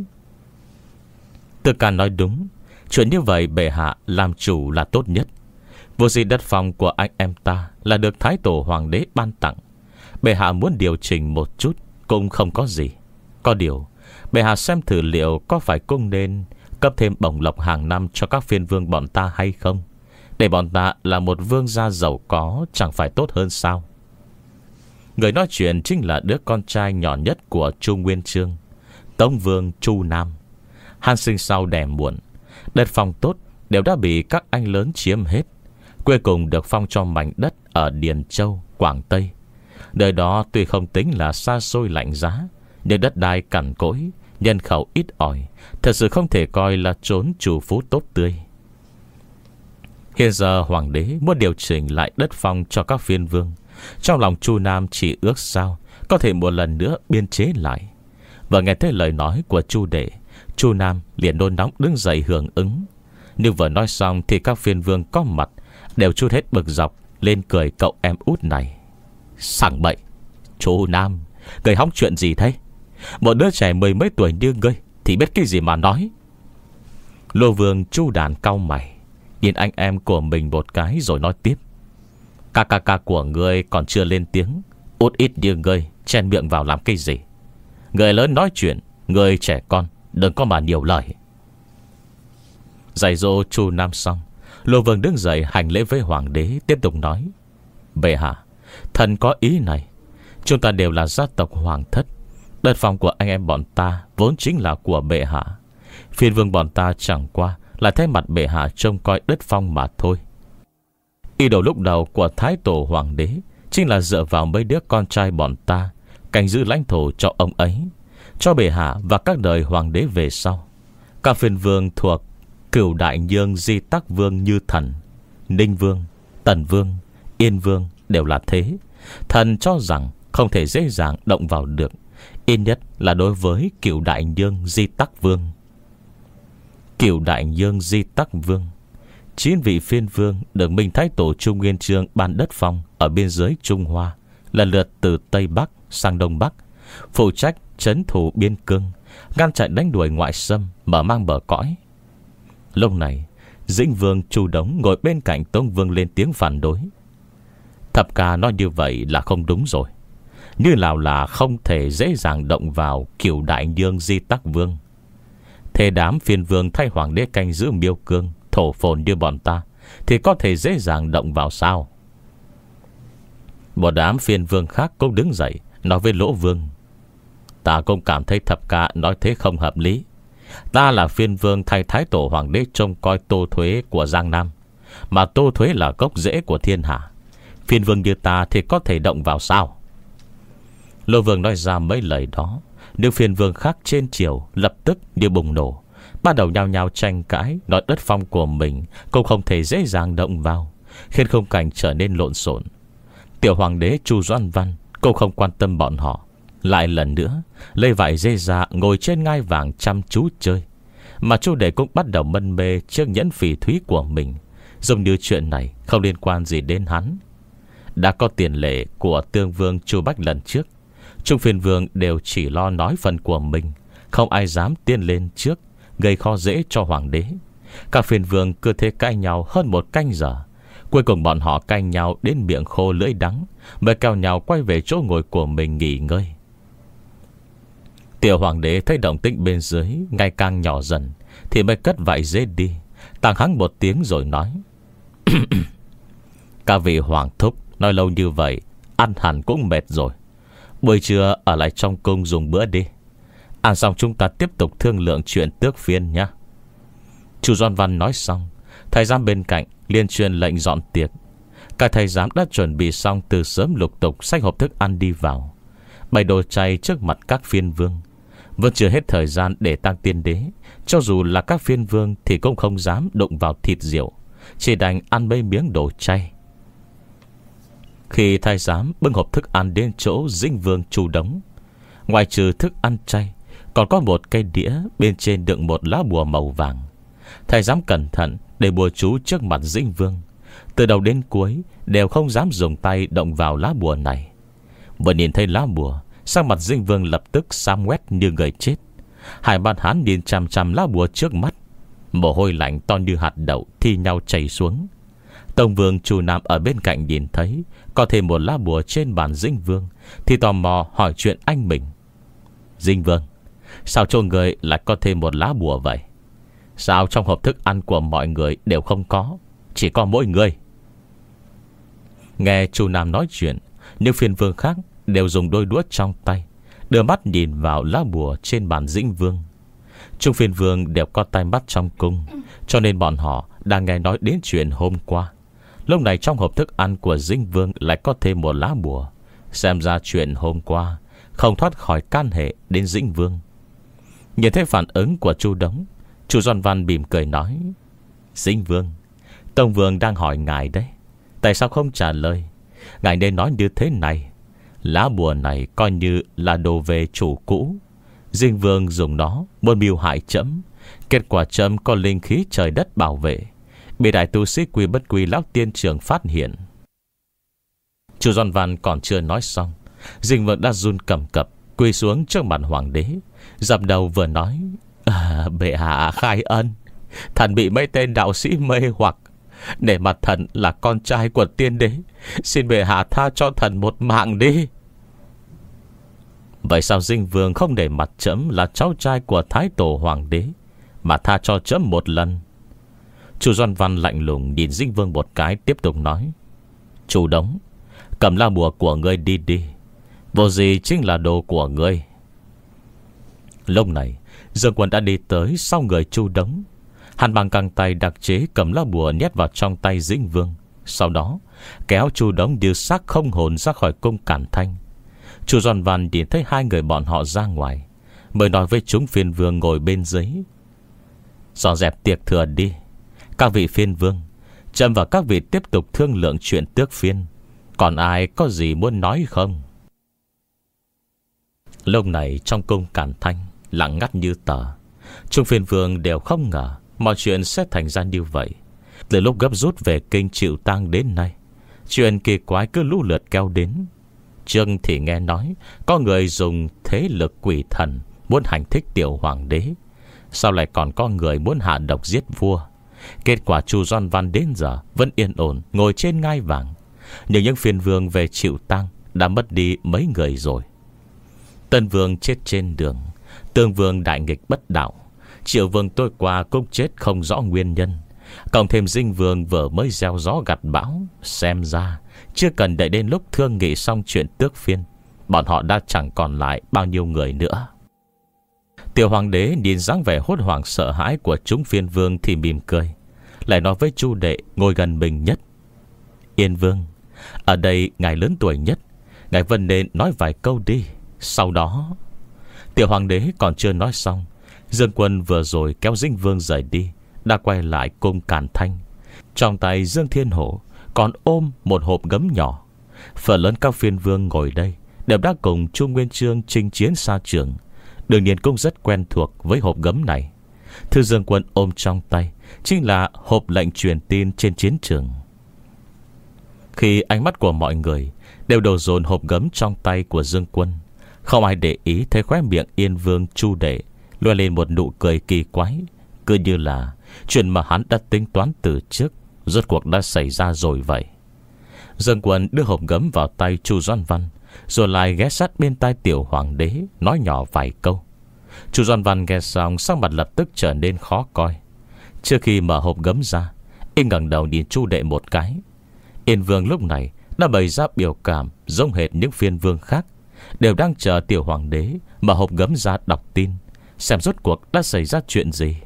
Tư Can nói đúng, chuyện như vậy bệ hạ làm chủ là tốt nhất. Vô gì đất phòng của anh em ta là được thái tổ hoàng đế ban tặng, bệ hạ muốn điều chỉnh một chút cũng không có gì. Có điều bệ hạ xem thử liệu có phải cung nên cấp thêm bổng lộc hàng năm cho các phiên vương bọn ta hay không, để bọn ta là một vương gia giàu có chẳng phải tốt hơn sao? Người nói chuyện chính là đứa con trai nhỏ nhất của Chu Nguyên Chương, Tống Vương Chu Nam. Hắn sinh sau đẻ muộn, đất phong tốt đều đã bị các anh lớn chiếm hết. Cuối cùng được phong cho mảnh đất ở Điền Châu, Quảng Tây. Nơi đó tuy không tính là xa xôi lạnh giá, nhưng đất đai cằn cỗi, nhân khẩu ít ỏi, thật sự không thể coi là trốn chủ phú tốt tươi. Hiện giờ hoàng đế muốn điều chỉnh lại đất phong cho các phiên vương. Trong lòng Chu Nam chỉ ước sao có thể một lần nữa biên chế lại. Và nghe thấy lời nói của Chu Đệ, Chu Nam liền nôn nóng đứng dậy hưởng ứng. Nhưng vừa nói xong thì các phiên vương có mặt đều trút hết bực dọc lên cười cậu em út này. Sảng bậy, Chu Nam, người hóng chuyện gì thế? Một đứa trẻ mười mấy tuổi như ngươi thì biết cái gì mà nói. Lô Vương Chu Đàn cau mày, nhìn anh em của mình một cái rồi nói tiếp: Ca ca ca của ngươi còn chưa lên tiếng, út ít như ngươi chen miệng vào làm cái gì? Người lớn nói chuyện, người trẻ con đừng có mà nhiều lời. Dạy dỗ Chu Nam xong, Lô Vương đứng dậy hành lễ với hoàng đế, tiếp tục nói: Bệ hạ, thần có ý này. Chúng ta đều là gia tộc hoàng thất, đất phong của anh em bọn ta vốn chính là của bệ hạ. Phiên vương bọn ta chẳng qua là thay mặt bệ hạ trông coi đất phong mà thôi. Ý đồ lúc đầu của thái tổ hoàng đế chính là dựa vào mấy đứa con trai bọn ta canh giữ lãnh thổ cho ông ấy, cho bệ hạ và các đời hoàng đế về sau. Các phiên vương thuộc Cửu Đại Nhương Di Tắc Vương như thần, Ninh Vương, Tần Vương, Yên Vương đều là thế. Thần cho rằng không thể dễ dàng động vào được, ít nhất là đối với Cửu Đại Nhương Di Tắc Vương. Cửu Đại Nhương Di Tắc Vương, chín vị phiên vương được Minh Thái Tổ Trung Nguyên Chương ban đất phong ở biên giới Trung Hoa, lần lượt từ Tây Bắc sang Đông Bắc, phụ trách trấn thủ biên cương, ngăn chặn đánh đuổi ngoại xâm, mở mang bờ cõi. Lúc này Dĩnh Vương Chu Đống ngồi bên cạnh Tống Vương lên tiếng phản đối. Thập Ca nói như vậy là không đúng rồi. Như nào là không thể dễ dàng động vào Cửu Đại Nhương Di Tắc Vương? Thế đám phiên vương thay hoàng đế canh giữ miêu cương, thổ phồn như bọn ta thì có thể dễ dàng động vào sao? Một đám phiên vương khác cũng đứng dậy nói với Lỗ Vương: Ta cũng cảm thấy Thập Ca nói thế không hợp lý. Ta là phiên vương thay Thái Tổ hoàng đế trông coi Tô Thuế của Giang Nam, mà Tô Thuế là gốc rễ của thiên hạ. Phiên vương như ta thì có thể động vào sao? Lô Vương nói ra mấy lời đó, những phiên vương khác trên triều lập tức như bùng nổ, bắt đầu nhao nhao tranh cãi, nói đất phong của mình cũng không thể dễ dàng động vào, khiến khung cảnh trở nên lộn xộn. Tiểu hoàng đế Chu Doãn Văn cũng không quan tâm bọn họ, lại lần nữa lấy vải dê ra ngồi trên ngai vàng chăm chú chơi. Mà Chu Đệ cũng bắt đầu mân mê trước nhẫn phỉ thúy của mình, giống như chuyện này không liên quan gì đến hắn. Đã có tiền lệ của Tương Vương Chu Bách lần trước, Trung phiên vương đều chỉ lo nói phần của mình, không ai dám tiến lên trước, gây khó dễ cho hoàng đế. Các phiên vương cứ thế cãi nhau hơn một canh giờ. Cuối cùng bọn họ cãi nhau đến miệng khô lưỡi đắng, mới kéo nhau quay về chỗ ngồi của mình nghỉ ngơi. Tiểu hoàng đế thấy động tĩnh bên dưới ngày càng nhỏ dần thì mới cất vải dế đi, tàng hắng một tiếng rồi nói: Các vị hoàng thúc nói lâu như vậy, ăn hẳn cũng mệt rồi. Buổi trưa ở lại trong cung dùng bữa đi. Ăn xong chúng ta tiếp tục thương lượng chuyện tước phiên nhé. Chu Doãn Văn nói xong, thái giám bên cạnh liền truyền lệnh dọn tiệc. Các thái giám đã chuẩn bị xong từ sớm, lục tục xách hộp thức ăn đi vào, bày đồ chay trước mặt các phiên vương. Vẫn chưa hết thời gian để tang tiên đế, cho dù là các phiên vương thì cũng không dám đụng vào thịt rượu, chỉ đành ăn mấy miếng đồ chay. Khi thái giám bưng hộp thức ăn đến chỗ Dĩnh Vương Chu Đống, ngoài trừ thức ăn chay, còn có một cây đĩa bên trên đựng một lá bùa màu vàng. Thái giám cẩn thận để bùa chú trước mặt Dĩnh Vương, từ đầu đến cuối đều không dám dùng tay động vào lá bùa này. Vừa nhìn thấy lá bùa, sắc mặt Dĩnh Vương lập tức xám ngoét như người chết. Hai bàn hán nhìn chằm chằm lá bùa trước mắt, mồ hôi lạnh to như hạt đậu thi nhau chảy xuống. Tông Vương Chu Nam ở bên cạnh nhìn thấy có thêm một lá bùa trên bàn Dĩnh Vương thì tò mò hỏi chuyện anh mình: Dĩnh Vương, sao chỗ người lại có thêm một lá bùa vậy? Sao trong hộp thức ăn của mọi người đều không có, chỉ có mỗi người? Nghe Chu Nam nói chuyện, những phiên vương khác đều dùng đôi đũa trong tay đưa mắt nhìn vào lá bùa trên bàn Dĩnh Vương. Trung phiên vương đều có tay mắt trong cung, cho nên bọn họ đang nghe nói đến chuyện hôm qua. Lúc này trong hộp thức ăn của Dĩnh Vương lại có thêm một lá bùa, xem ra chuyện hôm qua không thoát khỏi can hệ đến Dĩnh Vương. Nhìn thấy phản ứng của Chu Đống, Chu Doãn Văn mỉm cười nói: Dĩnh Vương, Tông Vương đang hỏi ngài đấy, tại sao không trả lời? Ngài nên nói như thế này: lá bùa này coi như là đồ về chủ cũ, Dĩnh Vương dùng nó muốn mưu hại trẫm, kết quả trẫm có linh khí trời đất bảo vệ, bị đại tu sĩ Quy Bất Quy lão tiên trưởng phát hiện. Chu Doãn Văn còn chưa nói xong, Dĩnh Vương đã run cầm cập quỳ xuống trước mặt hoàng đế, dập đầu vừa nói: à, bệ hạ khai ân, thần bị mấy tên đạo sĩ mê hoặc, để mặt thần là con trai của tiên đế, xin bệ hạ tha cho thần một mạng đi. Vậy sao Dĩnh Vương không để mặt trẫm là cháu trai của Thái Tổ hoàng đế mà tha cho trẫm một lần? Chu Doãn Văn lạnh lùng nhìn Dĩnh Vương một cái, tiếp tục nói: Chu Đống, cầm lá bùa của ngươi đi đi, vô gì chính là đồ của ngươi. Lúc này Dương Quân đã đi tới sau người Chu Đống. Hắn bằng căng tay đặc chế cầm lá bùa nhét vào trong tay Dĩnh Vương, sau đó kéo Chu Đống như xác không hồn ra khỏi cung Cản Thanh. Chu Doãn Văn nhìn thấy hai người bọn họ ra ngoài, mới nói với chúng phiên vương ngồi bên dưới: Dọn dẹp tiệc thừa đi. Các vị phiên vương, Trẫm và các vị tiếp tục thương lượng chuyện tước phiên. Còn ai có gì muốn nói không? Lúc này trong cung Càn Thanh lặng ngắt như tờ. Trung phiên vương đều không ngờ mọi chuyện sẽ thành ra như vậy. Từ lúc gấp rút về kinh chịu tang đến nay, chuyện kỳ quái cứ lũ lượt kéo đến. Trương thì nghe nói có người dùng thế lực quỷ thần muốn hành thích tiểu hoàng đế. Sao lại còn có người muốn hạ độc giết vua? Kết quả Chu Doan Văn đến giờ vẫn yên ổn ngồi trên ngai vàng. Nhưng những phiên vương về chịu tang đã mất đi mấy người rồi. Tân vương chết trên đường, Tương vương đại nghịch bất đạo, Triệu vương tôi qua cũng chết không rõ nguyên nhân. Cộng thêm Dinh vương vừa mới gieo gió gặt bão. Xem ra chưa cần đợi đến lúc thương nghị xong chuyện tước phiên, bọn họ đã chẳng còn lại bao nhiêu người nữa. Tiểu hoàng đế nhìn dáng vẻ hốt hoảng sợ hãi của chúng phiên vương thì mỉm cười, lại nói với Chu đệ ngồi gần mình nhất: Yên vương, ở đây ngài lớn tuổi nhất, ngài vẫn nên nói vài câu đi. Sau đó tiểu hoàng đế còn chưa nói xong, Dương Quân vừa rồi kéo Dinh vương rời đi đã quay lại cung Càn Thanh. Trong tay Dương Thiên Hổ còn ôm một hộp gấm nhỏ. Phần lớn các phiên vương ngồi đây đều đã cùng Chu Nguyên Chương chinh chiến xa trường, đương nhiên cũng rất quen thuộc với hộp gấm này. Thư Dương Quân ôm trong tay chính là hộp lệnh truyền tin trên chiến trường. Khi ánh mắt của mọi người đều đổ dồn hộp gấm trong tay của Dương Quân, không ai để ý thấy khóe miệng Yên vương Chu đệ loe lên một nụ cười kỳ quái, cứ như là chuyện mà hắn đã tính toán từ trước rốt cuộc đã xảy ra rồi vậy. Dương Quân đưa hộp gấm vào tay Chu Doan Văn, rồi lại ghé sát bên tai tiểu hoàng đế nói nhỏ vài câu. Chu Doan Văn nghe xong sắc mặt lập tức trở nên khó coi. Trước khi mở hộp gấm ra, y ngẩng đầu nhìn Chu đệ một cái. Yên vương lúc này đã bày ra biểu cảm giống hệt những phiên vương khác, đều đang chờ tiểu hoàng đế mở hộp gấm ra đọc tin, xem rốt cuộc đã xảy ra chuyện gì.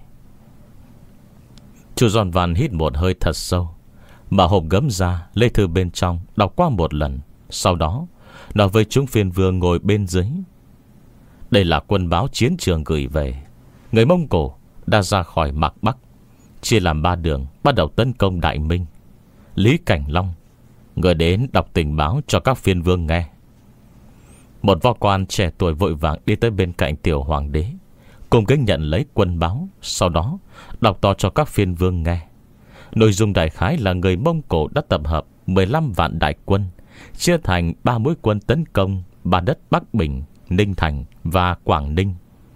Chu Doan Văn hít một hơi thật sâu, mở hộp gấm ra, lấy thư bên trong đọc qua một lần. Sau đó nói với chúng phiên vương ngồi bên dưới: Đây là quân báo chiến trường gửi về. Người Mông Cổ đã ra khỏi Mạc Bắc, chia làm ba đường bắt đầu tấn công Đại Minh. Lý Cảnh Long, người đến đọc tình báo cho các phiên vương nghe. Một võ quan trẻ tuổi vội vàng đi tới bên cạnh tiểu hoàng đế, cùng kính nhận lấy quân báo. Sau đó đọc to cho các phiên vương nghe. Nội dung đại khái là người Mông Cổ đã tập hợp mười lăm vạn đại quân, chia thành ba mũi quân tấn công ba đất Bắc Bình, Ninh Thành và Quảng Ninh.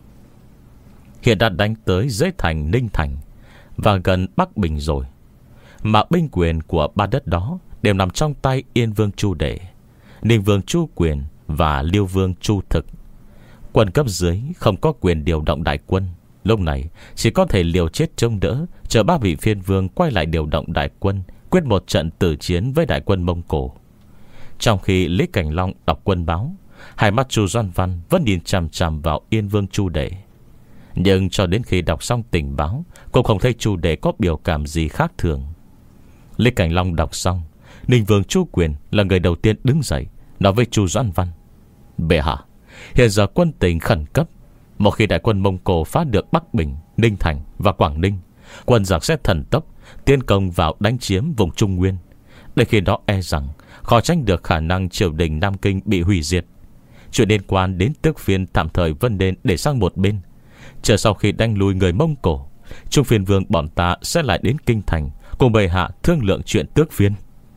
Hiện đã đánh tới dưới thành Ninh Thành và gần Bắc Bình rồi, mà binh quyền của ba đất đó đều nằm trong tay Yên vương Chu đệ, Ninh vương Chu Quyền và Liêu vương Chu Thực. Quân cấp dưới không có quyền điều động đại quân, lúc này chỉ có thể liều chết trông đỡ, chờ ba vị phiên vương quay lại điều động đại quân, quyết một trận tử chiến với đại quân Mông Cổ. Trong khi Lý Cảnh Long đọc quân báo, hai mắt Chu Doan Văn vẫn nhìn chằm chằm vào Yên vương Chu đệ. Nhưng cho đến khi đọc xong tình báo, cũng không thấy Chu đệ có biểu cảm gì khác thường. Lý Cảnh Long đọc xong, Ninh vương Chu Quyền là người đầu tiên đứng dậy, nói với Chu Doan Văn: Bệ hạ, hiện giờ quân tình khẩn cấp. Một khi đại quân Mông Cổ phá được Bắc Bình, Ninh Thành và Quảng Ninh, quân giặc sẽ thần tốc tiến công vào đánh chiếm vùng Trung Nguyên. Đến khi đó e rằng khó tránh được khả năng triều đình Nam Kinh bị hủy diệt. Chuyện liên quan đến tước phiên tạm thời vẫn nên để sang một bên, chờ sau khi đánh lui người Mông Cổ, Trung phiên vương bọn ta sẽ lại đến Kinh Thành cùng bệ hạ thương lượng chuyện tước phiên.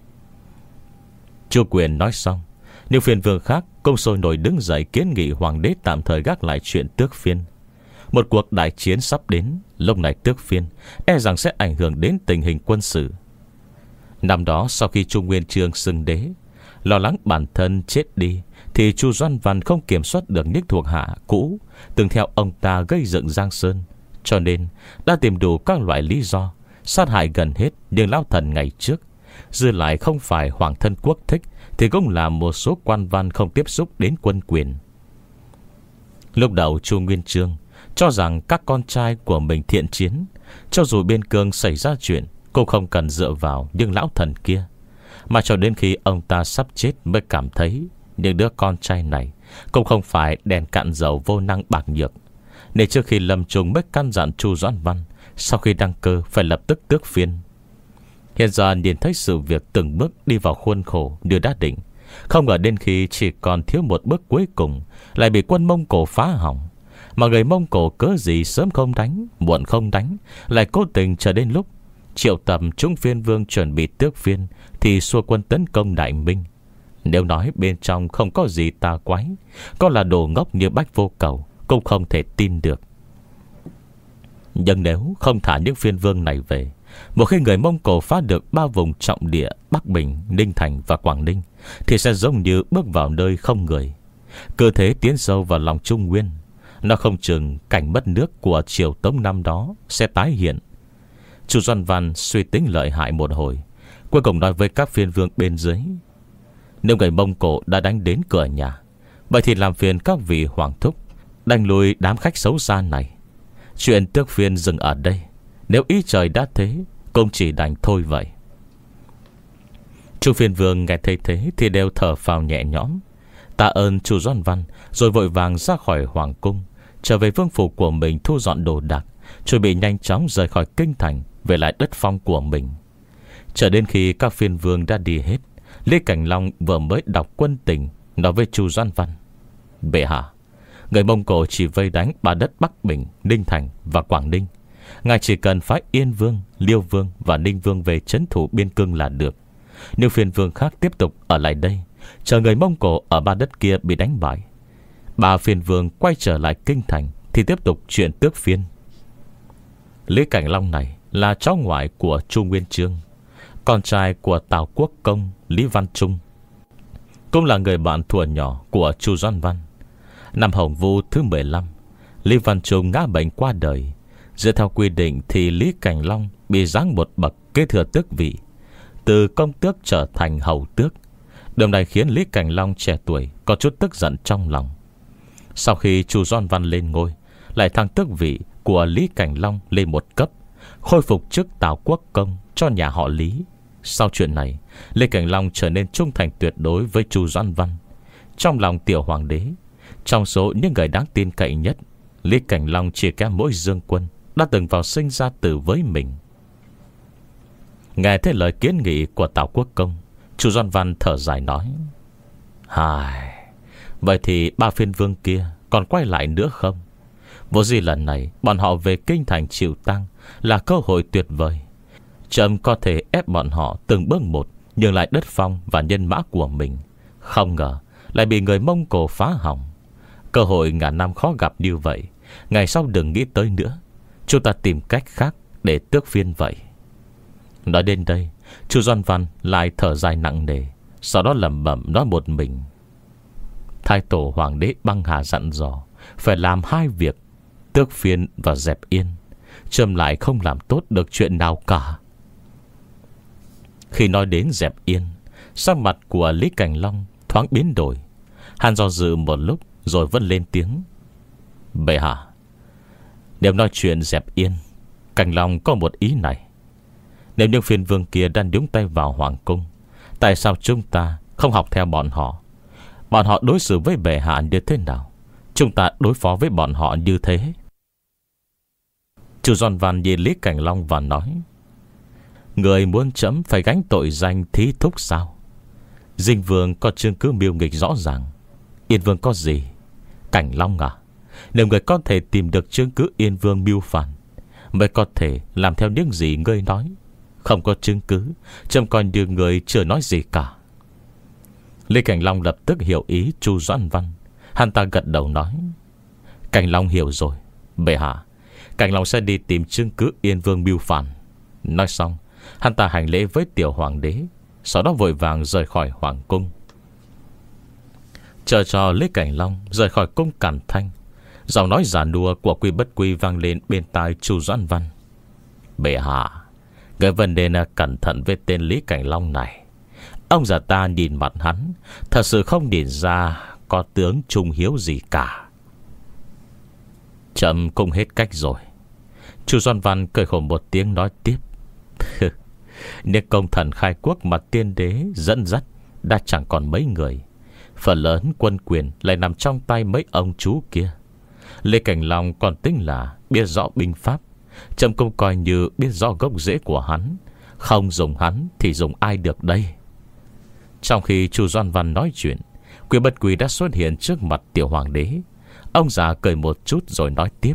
Chu Quyền nói xong, những phiên vương khác cũng sôi nổi đứng dậy kiến nghị hoàng đế tạm thời gác lại chuyện tước phiên. Một cuộc đại chiến sắp đến, lúc này tước phiên e rằng sẽ ảnh hưởng đến tình hình quân sự. Năm đó sau khi Chu Nguyên Chương xưng đế, lo lắng bản thân chết đi, thì Chu Doan Văn không kiểm soát được những thuộc hạ cũ từng theo ông ta gây dựng Giang Sơn, cho nên đã tìm đủ các loại lý do sát hại gần hết những lão thần ngày trước. Dư lại không phải hoàng thân quốc thích thì cũng là một số quan văn không tiếp xúc đến quân quyền. Lúc đầu Chu Nguyên Chương cho rằng các con trai của mình thiện chiến, cho dù biên cương xảy ra chuyện cũng không cần dựa vào những lão thần kia. Mà cho đến khi ông ta sắp chết mới cảm thấy những đứa con trai này cũng không phải đèn cạn dầu vô năng bạc nhược, nên trước khi lâm chung mới căn dặn Chu Doãn Văn sau khi đăng cơ phải lập tức tước phiên. Hiện giờ nhìn thấy sự việc từng bước đi vào khuôn khổ như đã định, không ngờ đến khi chỉ còn thiếu một bước cuối cùng lại bị quân Mông Cổ phá hỏng. Mà người Mông Cổ cớ gì sớm không đánh, muộn không đánh, lại cố tình chờ đến lúc triệu tập chúng phiên vương chuẩn bị tước phiên thì xua quân tấn công Đại Minh. Nếu nói bên trong không có gì tà quái, có là đồ ngốc như Bách Vô Cầu cũng không thể tin được. Nhưng nếu không thả những phiên vương này về, một khi người Mông Cổ phá được ba vùng trọng địa Bắc Bình, Ninh Thành và Quảng Ninh, thì sẽ giống như bước vào nơi không người. Cơ thế tiến sâu vào lòng Trung Nguyên, nó không chừng cảnh mất nước của triều Tống năm đó sẽ tái hiện. Chu Doan Văn suy tính lợi hại một hồi, cuối cùng nói với các phiên vương bên dưới: nếu người Mông Cổ đã đánh đến cửa nhà, vậy thì làm phiền các vị hoàng thúc đánh lùi đám khách xấu xa này. Chuyện tước phiên dừng ở đây, nếu ý trời đã thế, cũng chỉ đành thôi vậy. Chu phiên vương nghe thấy thế thì đều thở phào nhẹ nhõm, tạ ơn Chu Doan Văn, rồi vội vàng ra khỏi hoàng cung, trở về vương phủ của mình thu dọn đồ đạc, chuẩn bị nhanh chóng rời khỏi kinh thành, về lại đất phong của mình. Chờ đến khi các phiên vương đã đi hết, Lý Cảnh Long vừa mới đọc quân tình, nói với Chu Doan Văn: bệ hạ, người Mông Cổ chỉ vây đánh ba đất Bắc Bình, Ninh Thành và Quảng Ninh. Ngài chỉ cần phái Yên Vương, Liêu Vương và Ninh Vương về trấn thủ biên cương là được. Nếu phiên vương khác tiếp tục ở lại đây, chờ người Mông Cổ ở ba đất kia bị đánh bại, ba phiên vương quay trở lại kinh thành, thì tiếp tục chuyện tước phiên. Lý Cảnh Long này là cháu ngoại của Chu Nguyên Chương, con trai của Tào Quốc Công Lý Văn Trung, cũng là người bạn thuở nhỏ của Chu Doan Văn. Năm Hồng Vu thứ mười lăm, Lý Văn Trung ngã bệnh qua đời. Dựa theo quy định thì Lý Cảnh Long bị giáng một bậc kế thừa tước vị, từ công tước trở thành hầu tước. Điều này khiến Lý Cảnh Long trẻ tuổi có chút tức giận trong lòng. Sau khi Chu Doan Văn lên ngôi, lại thăng tước vị của Lý Cảnh Long lên một cấp, khôi phục chức Tào Quốc Công cho nhà họ Lý. Sau chuyện này, Lý Cảnh Long trở nên trung thành tuyệt đối với Chu Doan Văn. Trong lòng tiểu hoàng đế, trong số những người đáng tin cậy nhất, Lý Cảnh Long chỉ kém mỗi Dương Quân đã từng vào sinh ra tử với mình. Nghe thấy lời kiến nghị của Tào Quốc Công, Chu Doan Văn thở dài nói: hài, vậy thì ba phiên vương kia còn quay lại nữa không? Vô gì lần này bọn họ về kinh thành chịu tăng là cơ hội tuyệt vời. Trẫm có thể ép bọn họ từng bước một nhường lại đất phong và nhân mã của mình. Không ngờ lại bị người Mông Cổ phá hỏng. Cơ hội ngàn năm khó gặp như vậy, ngày sau đừng nghĩ tới nữa. Chúng ta tìm cách khác để tước phiên vậy. Nói đến đây, Chu Doan Văn lại thở dài nặng nề, sau đó lẩm bẩm nói một mình: Thái tổ hoàng đế băng hà dặn dò phải làm hai việc, tước phiên và dẹp yên. Trẫm lại không làm tốt được chuyện nào cả. Khi nói đến dẹp yên, sắc mặt của Lý Cảnh Long thoáng biến đổi. Hắn do dự một lúc rồi vẫn lên tiếng: bệ hạ, nếu nói chuyện dẹp yên, Cảnh Long có một ý này. Nếu những phiên vương kia đang nhúng tay vào hoàng cung, tại sao chúng ta không học theo bọn họ? Bọn họ đối xử với bệ hạ như thế nào, chúng ta đối phó với bọn họ như thế. Chu Doan Văn nhìn Lý Cảnh Long và nói: người muốn trẫm phải gánh tội danh thí thúc sao? Dinh Vương có chứng cứ mưu nghịch rõ ràng, Yên Vương có gì? Cảnh Long à, nếu người có thể tìm được chứng cứ Yên Vương mưu phản, mới có thể làm theo những gì ngươi nói. Không có chứng cứ, trẫm coi như người chưa nói gì cả. Lý Cảnh Long lập tức hiểu ý Chu Doan Văn. Hắn ta gật đầu nói: Cảnh Long hiểu rồi, bệ hạ, Cảnh Long sẽ đi tìm chứng cứ Yên Vương mưu phản. Nói xong, hắn ta hành lễ với tiểu hoàng đế, sau đó vội vàng rời khỏi hoàng cung. Chờ cho Lý Cảnh Long rời khỏi cung Càn Thanh, giọng nói già nua của Quy Bất Quy vang lên bên tai Chu Doan Văn: bệ hạ, người vẫn nên cẩn thận với tên Lý Cảnh Long này. Ông già ta nhìn mặt hắn, thật sự không nhìn ra có tướng trung hiếu gì cả. Trẫm cũng hết cách rồi. Chu Doan Văn cười khổ một tiếng nói tiếp: nếu công thần khai quốc mà tiên đế dẫn dắt đã chẳng còn mấy người, phần lớn quân quyền lại nằm trong tay mấy ông chú kia. Lê Cảnh Long còn tính là biết rõ binh pháp, Trẫm cũng coi như biết rõ gốc rễ của hắn. Không dùng hắn thì dùng ai được đây? Trong khi Chu Doan Văn nói chuyện, Quy Bất Quy đã xuất hiện trước mặt tiểu hoàng đế. Ông già cười một chút rồi nói tiếp: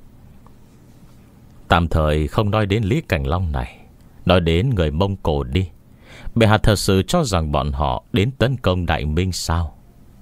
Tạm thời không nói đến Lý Cảnh Long này, nói đến người Mông Cổ đi. Bệ hạ thật sự cho rằng bọn họ đến tấn công Đại Minh sao?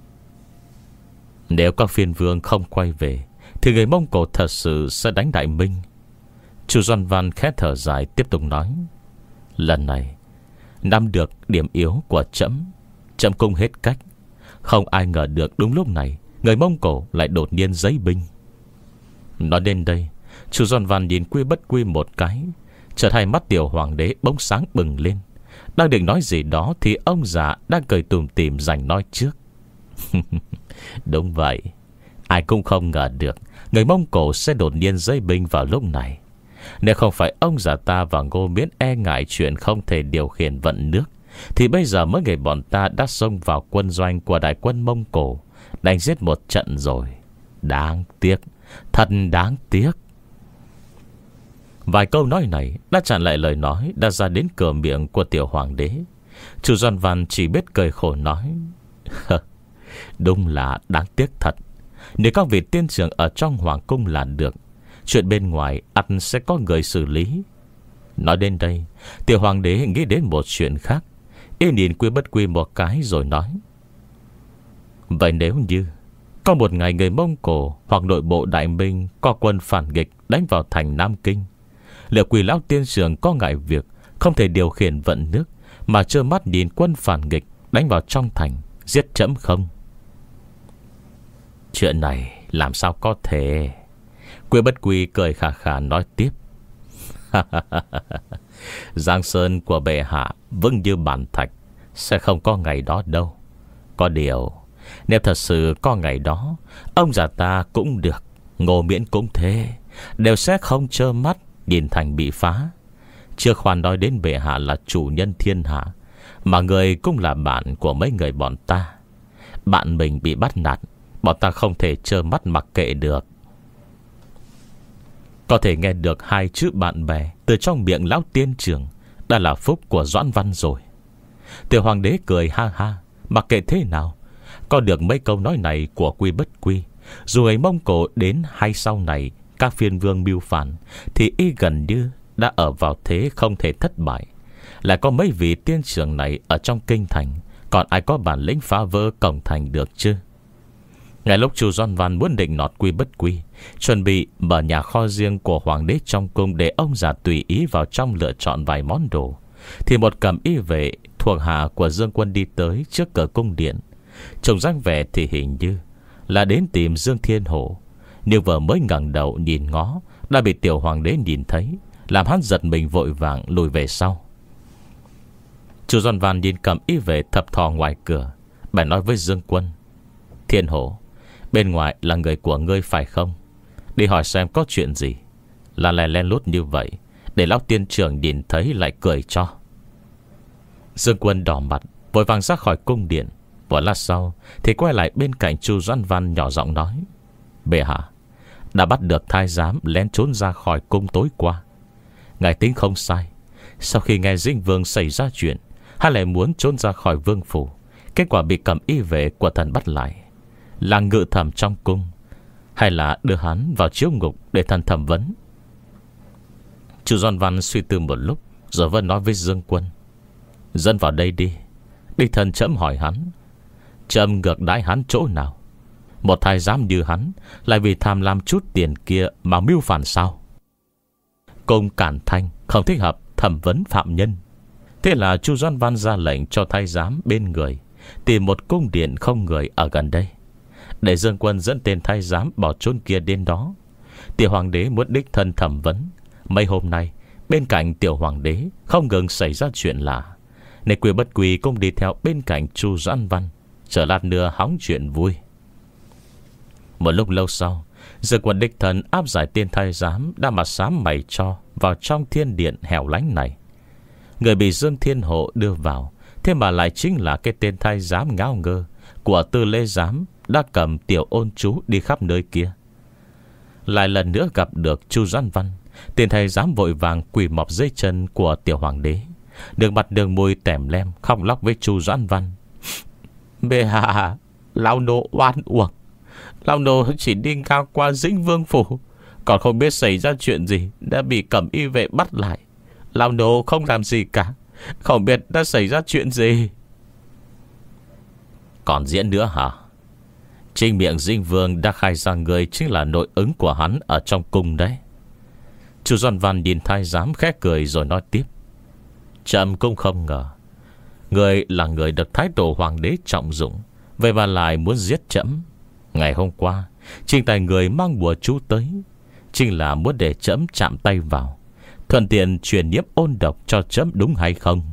Nếu các phiên vương không quay về thì người Mông Cổ thật sự sẽ đánh Đại Minh. Chu Doan Văn khẽ thở dài tiếp tục nói: Lần này nắm được điểm yếu của trẫm, trẫm cũng hết cách. Không ai ngờ được đúng lúc này người Mông Cổ lại đột nhiên giấy binh. Nói đến đây, Chu Doan Văn nhìn Quy Bất Quy một cái, chợt hai mắt tiểu hoàng đế bỗng sáng bừng lên. Đang định nói gì đó thì ông già đang cười tủm tỉm giành nói trước. Đúng vậy, ai cũng không ngờ được người Mông Cổ sẽ đột nhiên giấy binh vào lúc này. Nếu không phải ông già ta và Ngô Miễn e ngại chuyện không thể điều khiển vận nước, thì bây giờ mấy người bọn ta đã xông vào quân doanh của đại quân Mông Cổ, đánh giết một trận rồi. Đáng tiếc, thật đáng tiếc. Vài câu nói này đã chặn lại lời nói đã ra đến cửa miệng của tiểu hoàng đế. Chu Doan Văn chỉ biết cười khổ nói: Đúng là đáng tiếc thật. Nếu các vị tiên trưởng ở trong hoàng cung là được, chuyện bên ngoài ắt sẽ có người xử lý. Nói đến đây, tiểu hoàng đế nghĩ đến một chuyện khác. Y nhìn Quy Bất Quy một cái rồi nói: Vậy nếu như có một ngày người Mông Cổ hoặc nội bộ Đại Minh có quân phản nghịch đánh vào thành Nam Kinh, liệu Quỳ lão tiên trưởng có ngại việc không thể điều khiển vận nước mà trơ mắt nhìn quân phản nghịch đánh vào trong thành, giết trẫm không? Chuyện này làm sao có thể? Quy Bất Quy cười khà khà nói tiếp: Giang sơn của bệ hạ vững như bàn thạch, sẽ không có ngày đó đâu. Có điều, nếu thật sự có ngày đó, ông già ta cũng được, Ngô Miễn cũng thế, đều sẽ không trơ mắt nhìn thành bị phá. Chưa khoan nói đến bệ hạ là chủ nhân thiên hạ, mà người cũng là bạn của mấy người bọn ta. Bạn mình bị bắt nạt, bọn ta không thể trơ mắt mặc kệ được. Có thể nghe được hai chữ bạn bè từ trong miệng lão tiên trưởng đã là phúc của Doãn Văn rồi. Tiểu hoàng đế cười ha ha. Mặc kệ thế nào, có được mấy câu nói này của Quy Bất Quy, dù người Mông Cổ đến hay sau này các phiên vương mưu phản, thì y gần như đã ở vào thế không thể thất bại. Lại có mấy vị tiên trưởng này ở trong kinh thành, còn ai có bản lĩnh phá vỡ cổng thành được chứ? Ngay lúc Chu Doan Văn muốn định nọt Quy Bất Quy, chuẩn bị mở nhà kho riêng của hoàng đế trong cung để ông già tùy ý vào trong lựa chọn vài món đồ, thì một cẩm y vệ thuộc hạ của Dương Quân đi tới trước cửa cung điện. Trông dáng vẻ thì hình như là đến tìm Dương Thiên Hổ, nhưng vừa mới ngẩng đầu nhìn ngó đã bị tiểu hoàng đế nhìn thấy, làm hắn giật mình vội vàng lùi về sau. Chu Doan Văn nhìn cẩm y vệ thập thò ngoài cửa, bèn nói với Dương Quân: Thiên Hổ, bên ngoài là người của ngươi phải không? Đi hỏi xem có chuyện gì. Là lè len lút như vậy, để lão tiên trưởng nhìn thấy lại cười cho. Dương Quân đỏ mặt, vội vàng ra khỏi cung điện. Một lát sau thì quay lại bên cạnh Chu Doan Văn nhỏ giọng nói: Bệ hạ đã bắt được thái giám lén trốn ra khỏi cung tối qua. Ngài tính không sai. Sau khi nghe Dinh Vương xảy ra chuyện, hắn lại muốn trốn ra khỏi vương phủ, kết quả bị cầm y vệ của thần bắt lại. Là ngự thẩm trong cung, hay là đưa hắn vào chiếu ngục để thần thẩm vấn? Chu Doan Văn suy tư một lúc rồi vẫn nói với Dương Quân: Dẫn vào đây đi. Đi thần chấm hỏi hắn, chấm ngược đãi hắn chỗ nào? Một thái giám như hắn lại vì tham lam chút tiền kia mà mưu phản sao? Cung Cản Thanh không thích hợp thẩm vấn phạm nhân. Thế là Chu Doan Văn ra lệnh cho thái giám bên người tìm một cung điện không người ở gần đây, để Dương Quân dẫn tên thái giám bỏ trốn kia đến đó. Tiểu hoàng đế muốn đích thân thẩm vấn. Mấy hôm nay bên cạnh tiểu hoàng đế không ngừng xảy ra chuyện lạ, nên Quy Bất Quy cũng đi theo bên cạnh Chu Doãn Văn, chờ lát nữa hóng chuyện vui. Một lúc lâu sau, Dương Quân đích thân áp giải tên thái giám đã mặt xám mày cho vào trong thiên điện hẻo lánh này. Người bị Dương Thiên Hộ đưa vào, thế mà lại chính là cái tên thái giám ngáo ngơ của Tư Lễ Giám đã cầm tiểu ôn chú đi khắp nơi kia. Lại lần nữa gặp được Chu Doãn Văn, Tiền thầy dám vội vàng quỳ mọp dưới chân của tiểu hoàng đế, đường mặt đường môi tèm lem khóc lóc với Chu Doãn Văn. Bệ hạ, lão nô oan uổng. Lão nô chỉ đi ngang qua Dĩnh Vương phủ, còn không biết xảy ra chuyện gì, đã bị cẩm y vệ bắt lại. Lão nô không làm gì cả, không biết đã xảy ra chuyện gì. Còn diễn nữa hả? Trên miệng Dĩnh Vương đã khai ra người chính là nội ứng của hắn ở trong cung đấy. Chu Doãn Văn nhìn thái giám khẽ cười rồi nói tiếp. Trẫm cũng không ngờ người là người được thái tổ hoàng đế trọng dụng, vậy mà lại muốn giết trẫm. Ngày hôm qua chính tài người mang bùa chú tới, chính là muốn để trẫm chạm tay vào, thuận tiện truyền nhiễm ôn độc cho trẫm, đúng hay không?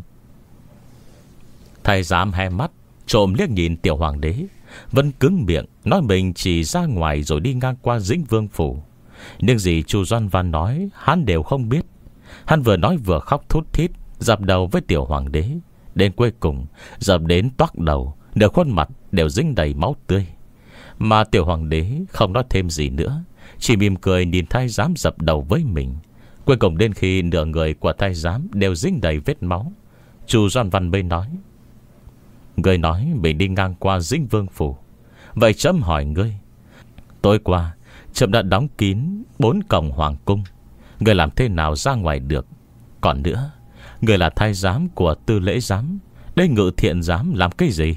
Thái giám hai mắt trộm liếc nhìn tiểu hoàng đế, vẫn cứng miệng nói mình chỉ ra ngoài rồi đi ngang qua Dĩnh Vương phủ. Nhưng gì Chu Doãn Văn nói hắn đều không biết. Hắn vừa nói vừa khóc thút thít, dập đầu với tiểu hoàng đế. Đến cuối cùng dập đến toác đầu, nửa khuôn mặt đều dính đầy máu tươi. Mà tiểu hoàng đế không nói thêm gì nữa, chỉ mỉm cười nhìn thái giám dập đầu với mình. Cuối cùng đến khi nửa người của thái giám đều dính đầy vết máu, Chu Doãn Văn mới nói. Người nói mình đi ngang qua Dĩnh Vương phủ, vậy trẫm hỏi ngươi, tối qua trẫm đã đóng kín bốn cổng hoàng cung, người làm thế nào ra ngoài được? Còn nữa, người là thái giám của Tư Lễ giám, đây Ngự Thiện giám làm cái gì?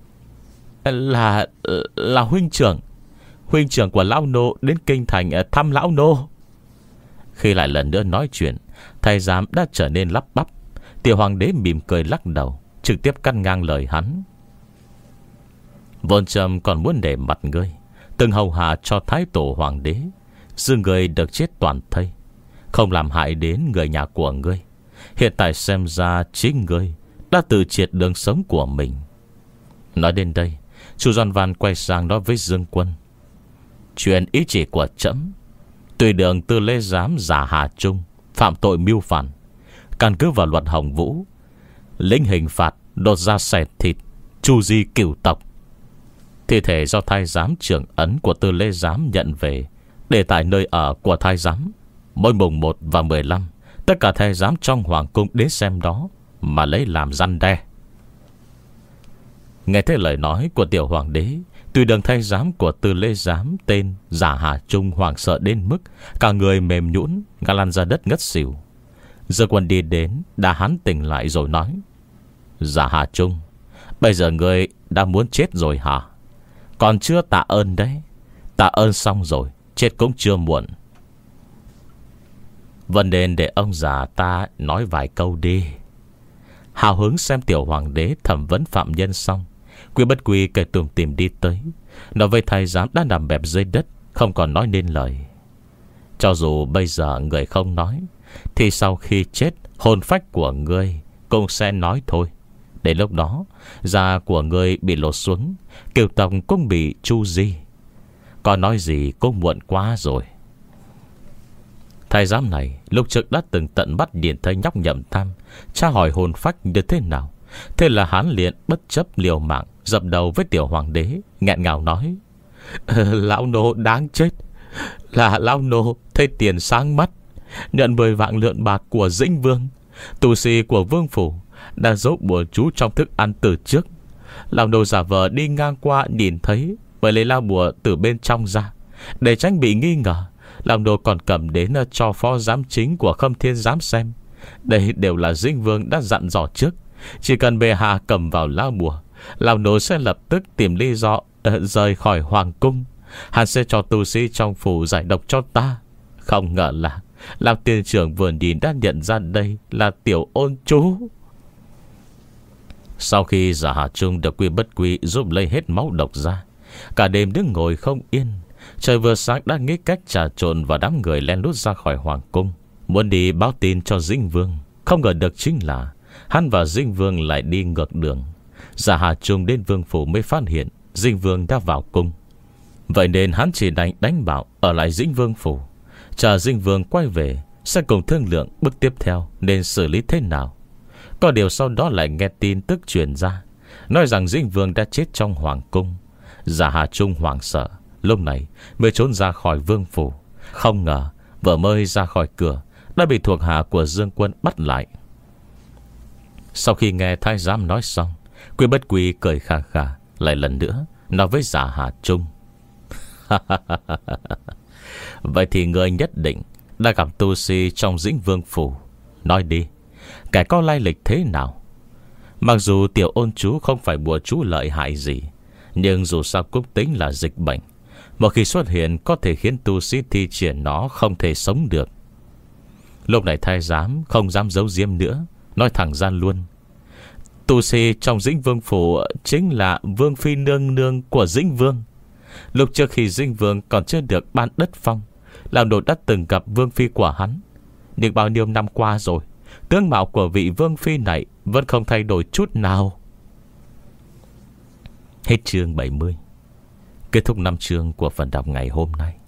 Là là huynh trưởng Huynh trưởng của lão nô đến kinh thành thăm lão nô. Khi lại lần nữa nói chuyện, thái giám đã trở nên lắp bắp. Tiểu hoàng đế mỉm cười lắc đầu, trực tiếp cắt ngang lời hắn. Vốn trẫm còn muốn để mặt ngươi từng hầu hạ cho thái tổ hoàng đế, dư người được chết toàn thây, không làm hại đến người nhà của ngươi. Hiện tại xem ra chính ngươi đã tự triệt đường sống của mình. Nói đến đây, Chu Doãn Văn quay sang nói với Dương Quân. Chuyện ý chỉ của trẫm, tùy đường Tư Lễ giám giả Hà Trung phạm tội mưu phản, căn cứ vào luật Hồng Vũ, lĩnh hình phạt đột ra xẻ thịt, chu di cửu tộc. Thi thể do thái giám trưởng ấn của Tư Lễ giám nhận về, để tại nơi ở của thái giám. Mỗi mùng một và mười lăm, tất cả thái giám trong hoàng cung đến xem đó, mà lấy làm răn đe. Nghe thấy lời nói của tiểu hoàng đế, tùy đường thái giám của Tư Lễ giám tên giả Hà Trung hoảng sợ đến mức cả người mềm nhũn, ngã lăn ra đất ngất xỉu. Dương Quân đi đến đã hắn tỉnh lại rồi nói. Giả Hà Trung, bây giờ ngươi đã muốn chết rồi hả? Còn chưa tạ ơn đấy. Tạ ơn xong rồi, chết cũng chưa muộn. Vẫn nên để ông già ta nói vài câu đi. Hào hứng xem tiểu hoàng đế thẩm vấn phạm nhân xong, Quy Bất Quy kể tùm tìm đi tới, nói với thái giám đã nằm bẹp dưới đất, không còn nói nên lời. Cho dù bây giờ người không nói, thì sau khi chết, hồn phách của ngươi cũng sẽ nói thôi. Đến lúc đó, da của ngươi bị lột xuống, kiều tộc cũng bị chu di. Còn nói gì cũng muộn quá rồi. Thái giám này lúc trước đã từng tận mắt nhìn thấy nhóc Nhậm Tam tra hỏi hồn phách như thế nào. Thế là hắn liền bất chấp liều mạng dập đầu với tiểu hoàng đế, nghẹn ngào nói. Lão nô đáng chết. Là lão nô thấy tiền sáng mắt, nhận mười vạn lượng bạc của Dĩnh Vương, tù sĩ của vương phủ, đã giấu bùa chú trong thức ăn từ trước. Lão nô giả vờ đi ngang qua nhìn thấy, mới lấy lao bùa từ bên trong ra. Để tránh bị nghi ngờ, lão nô còn cầm đến cho phó giám chính của Khâm Thiên giám xem. Đây đều là Dĩnh Vương đã dặn dò trước, chỉ cần bệ hạ cầm vào lao bùa, lão nô sẽ lập tức tìm lý do uh, rời khỏi hoàng cung. Hắn sẽ cho tu sĩ trong phủ giải độc cho ta. Không ngờ là lão tiên trưởng vừa nhìn đã nhận ra đây là tiểu ôn chú. Sau khi giả Hà Trung được Quy Bất Quy giúp lấy hết máu độc ra, cả đêm đứng ngồi không yên. Trời vừa sáng đã nghĩ cách trà trộn vào đám người len lút ra khỏi hoàng cung, muốn đi báo tin cho Dĩnh Vương. Không ngờ được chính là hắn và Dĩnh Vương lại đi ngược đường. Giả Hà Trung đến vương phủ mới phát hiện Dĩnh Vương đã vào cung. Vậy nên hắn chỉ đánh đánh bảo ở lại Dĩnh Vương phủ, chờ Dĩnh Vương quay về sẽ cùng thương lượng bước tiếp theo nên xử lý thế nào. Có điều sau đó lại nghe tin tức truyền ra, nói rằng Dĩnh Vương đã chết trong hoàng cung. Giả Hà Trung hoảng sợ, lúc này mới trốn ra khỏi vương phủ. Không ngờ Vừa mới ra khỏi cửa đã bị thuộc hạ của Dương Quân bắt lại. Sau khi nghe thái giám nói xong, Quy Bất Quy cười khà khà, lại lần nữa nói với Giả Hà Trung: Vậy thì người nhất định đã gặp tu sĩ trong Dĩnh Vương Phủ. Nói đi, kẻ có lai lịch thế nào? Mặc dù tiểu ôn chú không phải bùa chú lợi hại gì, nhưng dù sao cũng tính là dịch bệnh. Một khi xuất hiện có thể khiến tu sĩ thi triển nó không thể sống được. Lúc này thái giám không dám giấu giếm nữa, nói thẳng ra luôn: Tu sĩ trong Dĩnh Vương Phủ chính là Vương Phi nương nương của Dĩnh Vương. Lúc trước khi Dĩnh Vương còn chưa được ban đất phong, Lão Nột đã từng gặp Vương Phi của hắn. Nhưng bao nhiêu năm qua rồi, tướng mạo của vị Vương Phi này vẫn không thay đổi chút nào. Hết chương bảy mươi. Kết thúc năm chương của phần đọc ngày hôm nay.